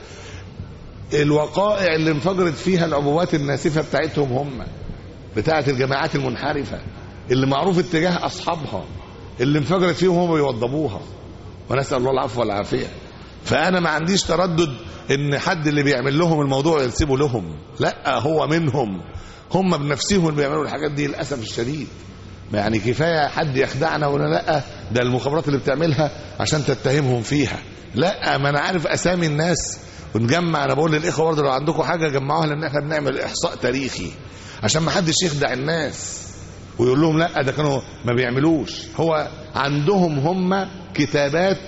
الوقائع اللي انفجرت فيها العبوات الناسفه بتاعتهم هم، بتاعه الجماعات المنحرفه اللي معروف اتجاه اصحابها، اللي انفجرت فيهم هم بيوضبوها، ونسال الله العفو والعافيه. فانا ما عنديش تردد ان حد اللي بيعمل لهم الموضوع ينسبه لهم، لا، هو منهم، هم بنفسهم اللي بيعملوا الحاجات دي للاسف الشديد. يعني كفايه حد يخدعنا ولا لا ده المخابرات اللي بتعملها عشان تتهمهم فيها، لا، ما انا عارف اسامي الناس ونجمع. انا بقول للاخوه برضه لو عندكم حاجه جمعوها، لان احنا بنعمل احصاء تاريخي عشان ما حدش يخدع الناس ويقول لهم لا ده كانوا ما بيعملوش. هو عندهم هم كتابات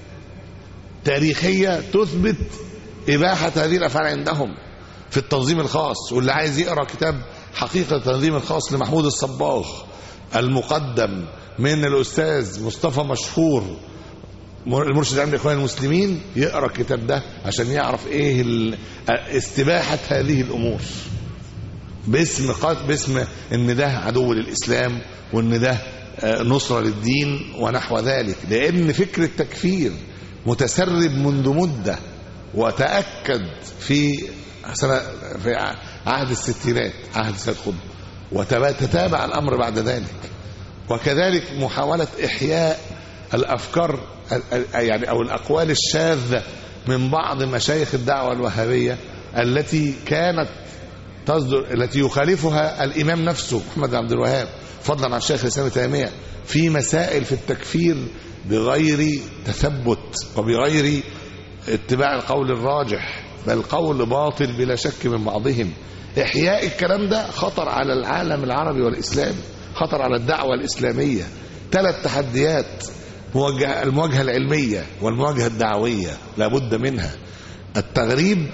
تاريخيه تثبت اباحه هذه الافعال عندهم في التنظيم الخاص. واللي عايز يقرا كتاب حقيقه التنظيم الخاص لمحمود الصباغ المقدم من الأستاذ مصطفى مشهور المرشد عند إخوان المسلمين يقرأ الكتاب ده عشان يعرف إيه استباحة هذه الأمور باسم باسم إن ده عدو للإسلام وإن ده نصرة للدين ونحو ذلك. لأن فكر التكفير متسرب منذ مدة، وتأكد في سنة في عهد الستينات عهد السيد قطب، وتتابع الأمر بعد ذلك. وكذلك محاولة إحياء الأفكار يعني أو الأقوال الشاذة من بعض مشايخ الدعوة الوهابية التي كانت تصدر التي يخالفها الإمام نفسه محمد عبد الوهاب فضلا عن الشيخ الإسلام ابن تيمية في مسائل في التكفير بغير تثبت وبغير اتباع القول الراجح، بل قول باطل بلا شك من بعضهم. إحياء الكلام ده خطر على العالم العربي والإسلامي، خطر على الدعوة الإسلامية. ثلاث تحديات: مواجهة المواجهة العلمية والمواجهة الدعوية لابد منها، التغريب،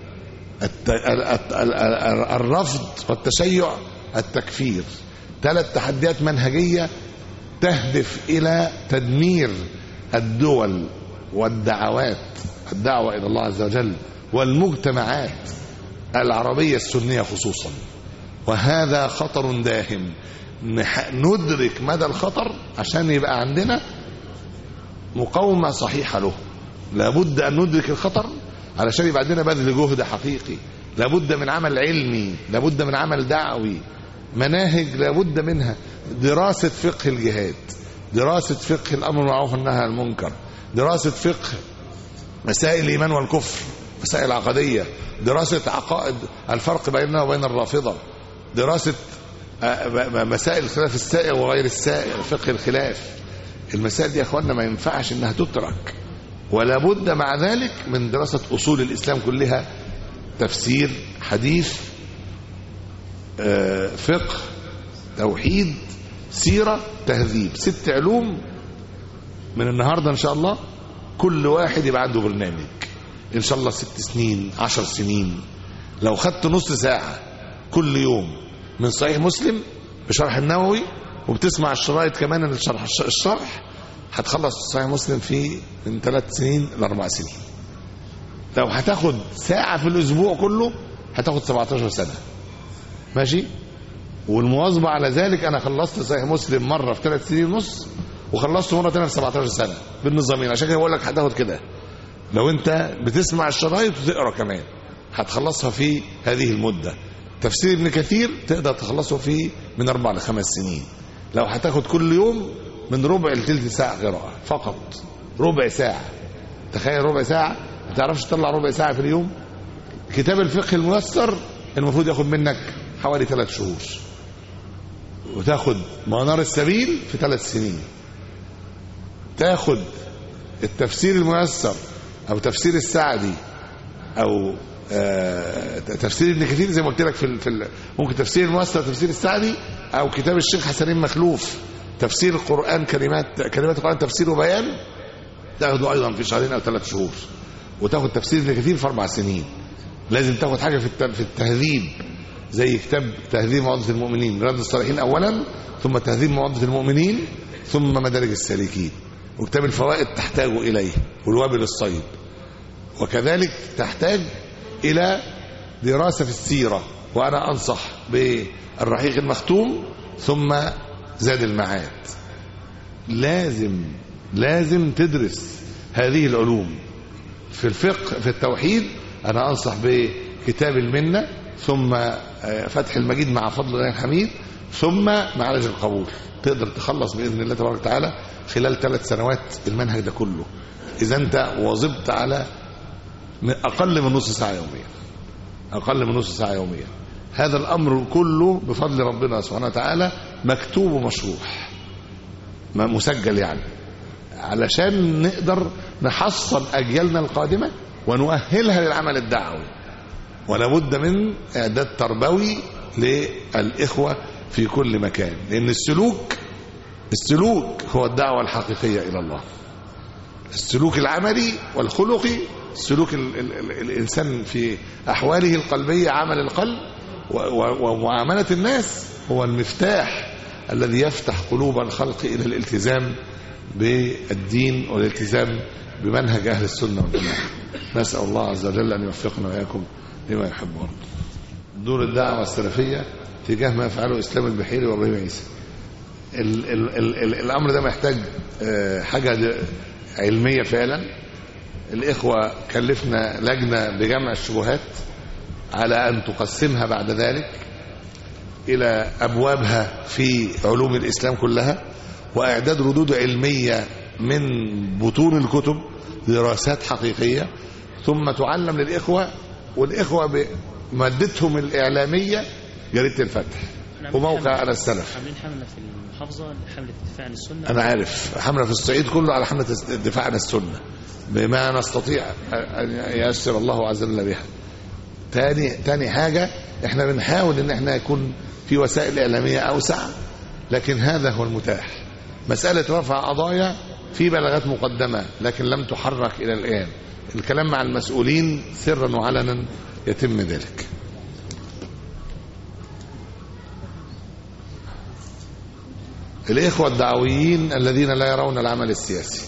الرفض والتشيع، التكفير. ثلاث تحديات منهجية تهدف إلى تدمير الدول والدعوات، الدعوة إلى الله عز وجل والمجتمعات العربية السنية خصوصا. وهذا خطر داهم، ندرك مدى الخطر عشان يبقى عندنا مقاومة صحيحة له. لابد أن ندرك الخطر علشان يبقى عندنا بذل جهد حقيقي، لابد من عمل علمي، لابد من عمل دعوي، مناهج لابد منها، دراسة فقه الجهاد، دراسة فقه الأمر بالمعروف والنهي عن المنكر، دراسة فقه مسائل الإيمان والكفر، مسائل عقدية، دراسة عقائد الفرق بيننا وبين الرافضة، دراسة مسائل الخلاف السائغ وغير السائغ، فقه الخلاف. المسائل دي يا اخوانا ما ينفعش انها تترك، ولا بد مع ذلك من دراسة أصول الإسلام كلها، تفسير، حديث، فقه، توحيد، سيرة، تهذيب. ست علوم من النهاردة إن شاء الله كل واحد يبقى عنده برنامج إن شاء الله ست سنين عشر سنين. لو خدت نص ساعة كل يوم من صحيح مسلم بشرح النووي وبتسمع الشرايط كمان الشرح الشرح هتخلص صحيح مسلم في من ثلاث سنين لأربع سنين. لو هتاخد ساعة في الأسبوع كله هتاخد سبعتاشر سنة، ماشي؟ والمواظبة على ذلك أنا خلصت صحيح مسلم مرة في ثلاث سنين ونص، وخلصته مرة تانية في سبعتاشر سنة بالنظامين. عشان كده بقول لك هتاخد كده، لو أنت بتسمع الشرايط وتقرأ كمان هتخلصها في هذه المدة. تفسير ابن كثير تقدر تخلصه في من أربع لخمس سنين. لو هتاخد كل يوم من ربع لثلث ساعة قراءة فقط، ربع ساعة. تخيل ربع ساعة، ما تعرفش تطلع ربع ساعة في اليوم. كتاب الفقه الميسر المفروض ياخد منك حوالي ثلاث شهور، وتاخد منار السبيل في ثلاث سنين. تاخد التفسير الميسر او تفسير السعدي او آه تفسير ابن كثير زي ما قلت لك في, في ممكن تفسير الميسر تفسير السعدي، او كتاب الشيخ حسنين مخلوف تفسير القرآن كلمات كلمات القرآن تفسير وبيان، تاخده ايضا في شهرين او ثلاث شهور. وتاخد تفسير ابن كثير في اربع سنين. لازم تاخد حاجه في في التهذيب زي كتاب تهذيب معضة المؤمنين رياض الصالحين اولا، ثم تهذيب معضة المؤمنين، ثم مدارج السالكين. وكتاب الفوائد تحتاج اليه، والوابل الصيد. وكذلك تحتاج الى دراسه في السيره، وانا انصح بالرحيق المختوم ثم زاد المعاد. لازم لازم تدرس هذه العلوم. في الفقه في التوحيد انا انصح بكتاب المنة، ثم فتح المجيد مع فضل الله الحميد، ثم معالج القبول. تقدر تخلص باذن الله تبارك وتعالى خلال ثلاث سنوات المنهج ده كله، اذا انت واظبت على اقل من نص ساعه يوميا، اقل من نص ساعه يوميا. هذا الامر كله بفضل ربنا سبحانه وتعالى مكتوب ومشروح مسجل، يعني علشان نقدر نحصن اجيالنا القادمه ونؤهلها للعمل الدعوي. ولا بد من اعداد تربوي للاخوه في كل مكان، لان السلوك السلوك هو الدعوه الحقيقيه الى الله. السلوك العملي والخلقي، سلوك ال ال ال الانسان في احواله القلبيه، عمل القلب ومعامله الناس، هو المفتاح الذي يفتح قلوب الخلق إلى الالتزام بالدين والالتزام بمنهج أهل السنة والجماعة. نسأل الله عز وجل أن يوفقنا وإياكم لما يحب ويرضى. دور الدعوة السلفية تجاه ما يفعله إسلام البحيري وإبراهيم عيسى. ال ال ال ال الأمر ده محتاج حاجة علمية فعلا. الإخوة كلفنا لجنة بجمع الشبهات على أن تقسمها بعد ذلك إلى أبوابها في علوم الإسلام كلها، وإعداد ردود علمية من بطون الكتب، دراسات حقيقية، ثم تعلم للإخوة، والإخوة بمادتهم الإعلامية جريدة الفتح وموقع أنا السلف. عاملين حملة في المحافظة حملة الدفاع عن السنة. أنا عارف حملة في الصعيد كله على حملة الدفاع عن السنة بما نستطيع أن ييسر الله عز وجل بها. تاني تاني حاجة احنا بنحاول ان احنا يكون في وسائل إعلامية أوسع، لكن هذا هو المتاح. مسألة رفع قضايا في بلاغات مقدمة لكن لم تحرك إلى الآن. الكلام مع المسؤولين سرا وعلنا يتم ذلك. الإخوة الدعويين الذين لا يرون العمل السياسي،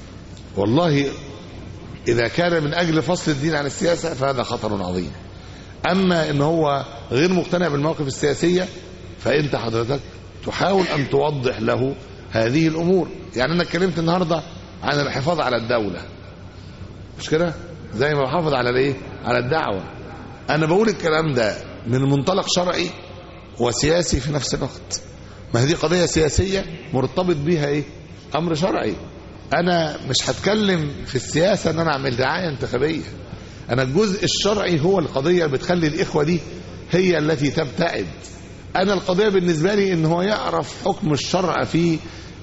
والله إذا كان من أجل فصل الدين عن السياسة فهذا خطر عظيم. أما إن هو غير مقتنع بالمواقف السياسية فأنت حضرتك تحاول أن توضح له هذه الأمور. يعني أنا اتكلمت النهاردة عن الحفاظ على الدولة، مش كده؟ زي ما بحافظ على الايه؟ على الدعوة. أنا بقول الكلام ده من منطلق شرعي وسياسي في نفس الوقت. ما هذه قضية سياسية مرتبط بيها ايه؟ أمر شرعي. أنا مش هتكلم في السياسة أن أنا أعمل دعاية انتخابية. أنا الجزء الشرعي هو القضية اللي بتخلي الإخوة دي هي التي تبتعد. أنا القضية بالنسبة لي إن هو يعرف حكم الشرع في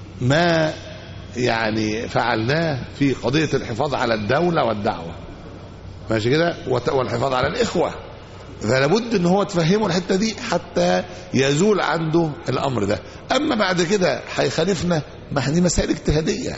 ما يعني فعلناه في قضية الحفاظ على الدولة والدعوة، ماشي كده، والحفاظ على الإخوة. فلابد ان هو تفهمه الحته دي حتى يزول عنده الامر ده. اما بعد كده هيخالفنا، ما دي مسائل اجتهاديه.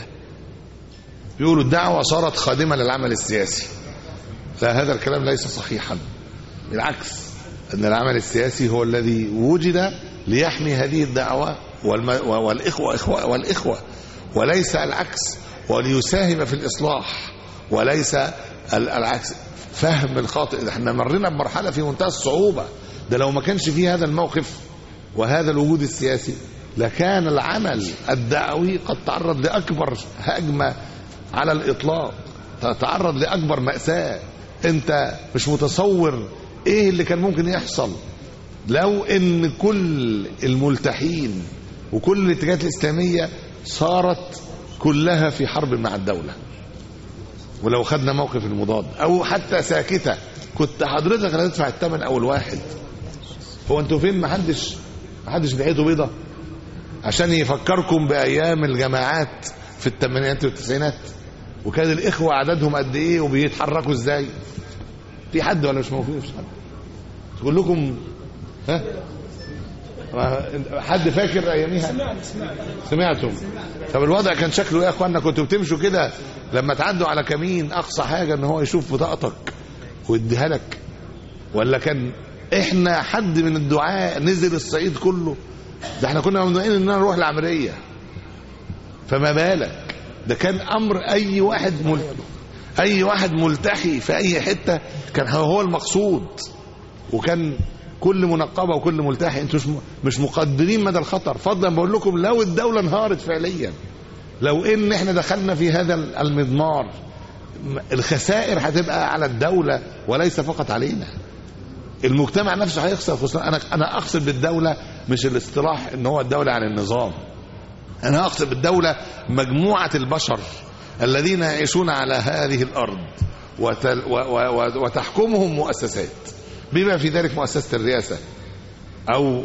بيقولوا الدعوه صارت خادمه للعمل السياسي. لا، هذا الكلام ليس صحيحا. بالعكس، ان العمل السياسي هو الذي وجد ليحمي هذه الدعوه والاخوه اخوه والاخوه، وليس العكس، وليساهم في الاصلاح، وليس العكس. فهم الخاطئ. احنا مرينا بمرحله في منتهى الصعوبه. ده لو ما كانش فيه هذا الموقف وهذا الوجود السياسي لكان العمل الدعوي قد تعرض لاكبر هجمه على الاطلاق، تعرض لاكبر ماساه. انت مش متصور ايه اللي كان ممكن يحصل لو ان كل الملتحين وكل الاتجاهات الاسلاميه صارت كلها في حرب مع الدوله، ولو خدنا موقف المضاد او حتى ساكته كنت حضرتك هتدفع الثمن اول واحد. هو انتوا فين؟ محدش محدش لقيته بيضه عشان يفكركم بايام الجماعات في الثمانينات والتسعينات، وكان الاخوه عددهم قد ايه وبيتحركوا ازاي. في حد ولا مش موجود؟ مش حد تقول لكم ها؟ حد فاكر اياميها؟ سمعتم؟ طب الوضع كان شكله ايه يا اخوانا؟ كنتوا بتمشوا كده لما تعدوا على كمين اقصى حاجه ان هو يشوف بطاقتك ويديها لك؟ ولا كان احنا حد من الدعاء نزل الصعيد كله؟ ده احنا كنا ممنوعين اننا نروح العمريه، فما بالك؟ ده كان امر اي واحد مل... اي واحد ملتحي في اي حته كان هو المقصود. وكان كل منقبه وكل ملتحي انتوا مش مقدرين مدى الخطر. فضلا بقول لكم لو الدوله انهارت فعليا، لو ان احنا دخلنا في هذا المضمار، الخسائر هتبقى على الدوله وليس فقط علينا. المجتمع نفسه هيخسر خسارة. انا انا اقصد بالدوله مش الاصطلاح ان هو الدوله عن النظام. انا اقصد بالدوله مجموعه البشر الذين يعيشون على هذه الارض وتل وتحكمهم مؤسسات، بما في ذلك مؤسسه الرئاسه او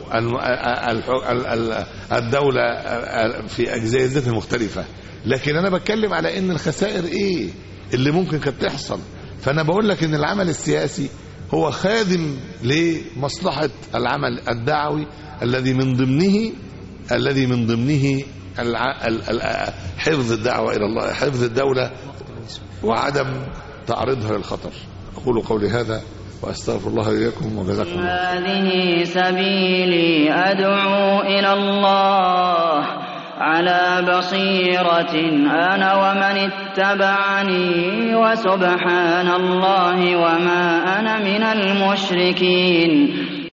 الدوله في اجزائها المختلفه. لكن انا بتكلم على ان الخسائر ايه اللي ممكن كانت تحصل. فانا بقول لك ان العمل السياسي هو خادم لمصلحه العمل الدعوي الذي من ضمنه الذي من ضمنه حفظ الدعوه الى الله، حفظ الدوله وعدم تعريضها للخطر. اقول قولي هذا وأستغفر الله إليكم وجزاكم الله. هذه سبيلي أدعو إلى الله على بصيرة أنا ومن اتبعني وسبحان الله وما أنا من المشركين.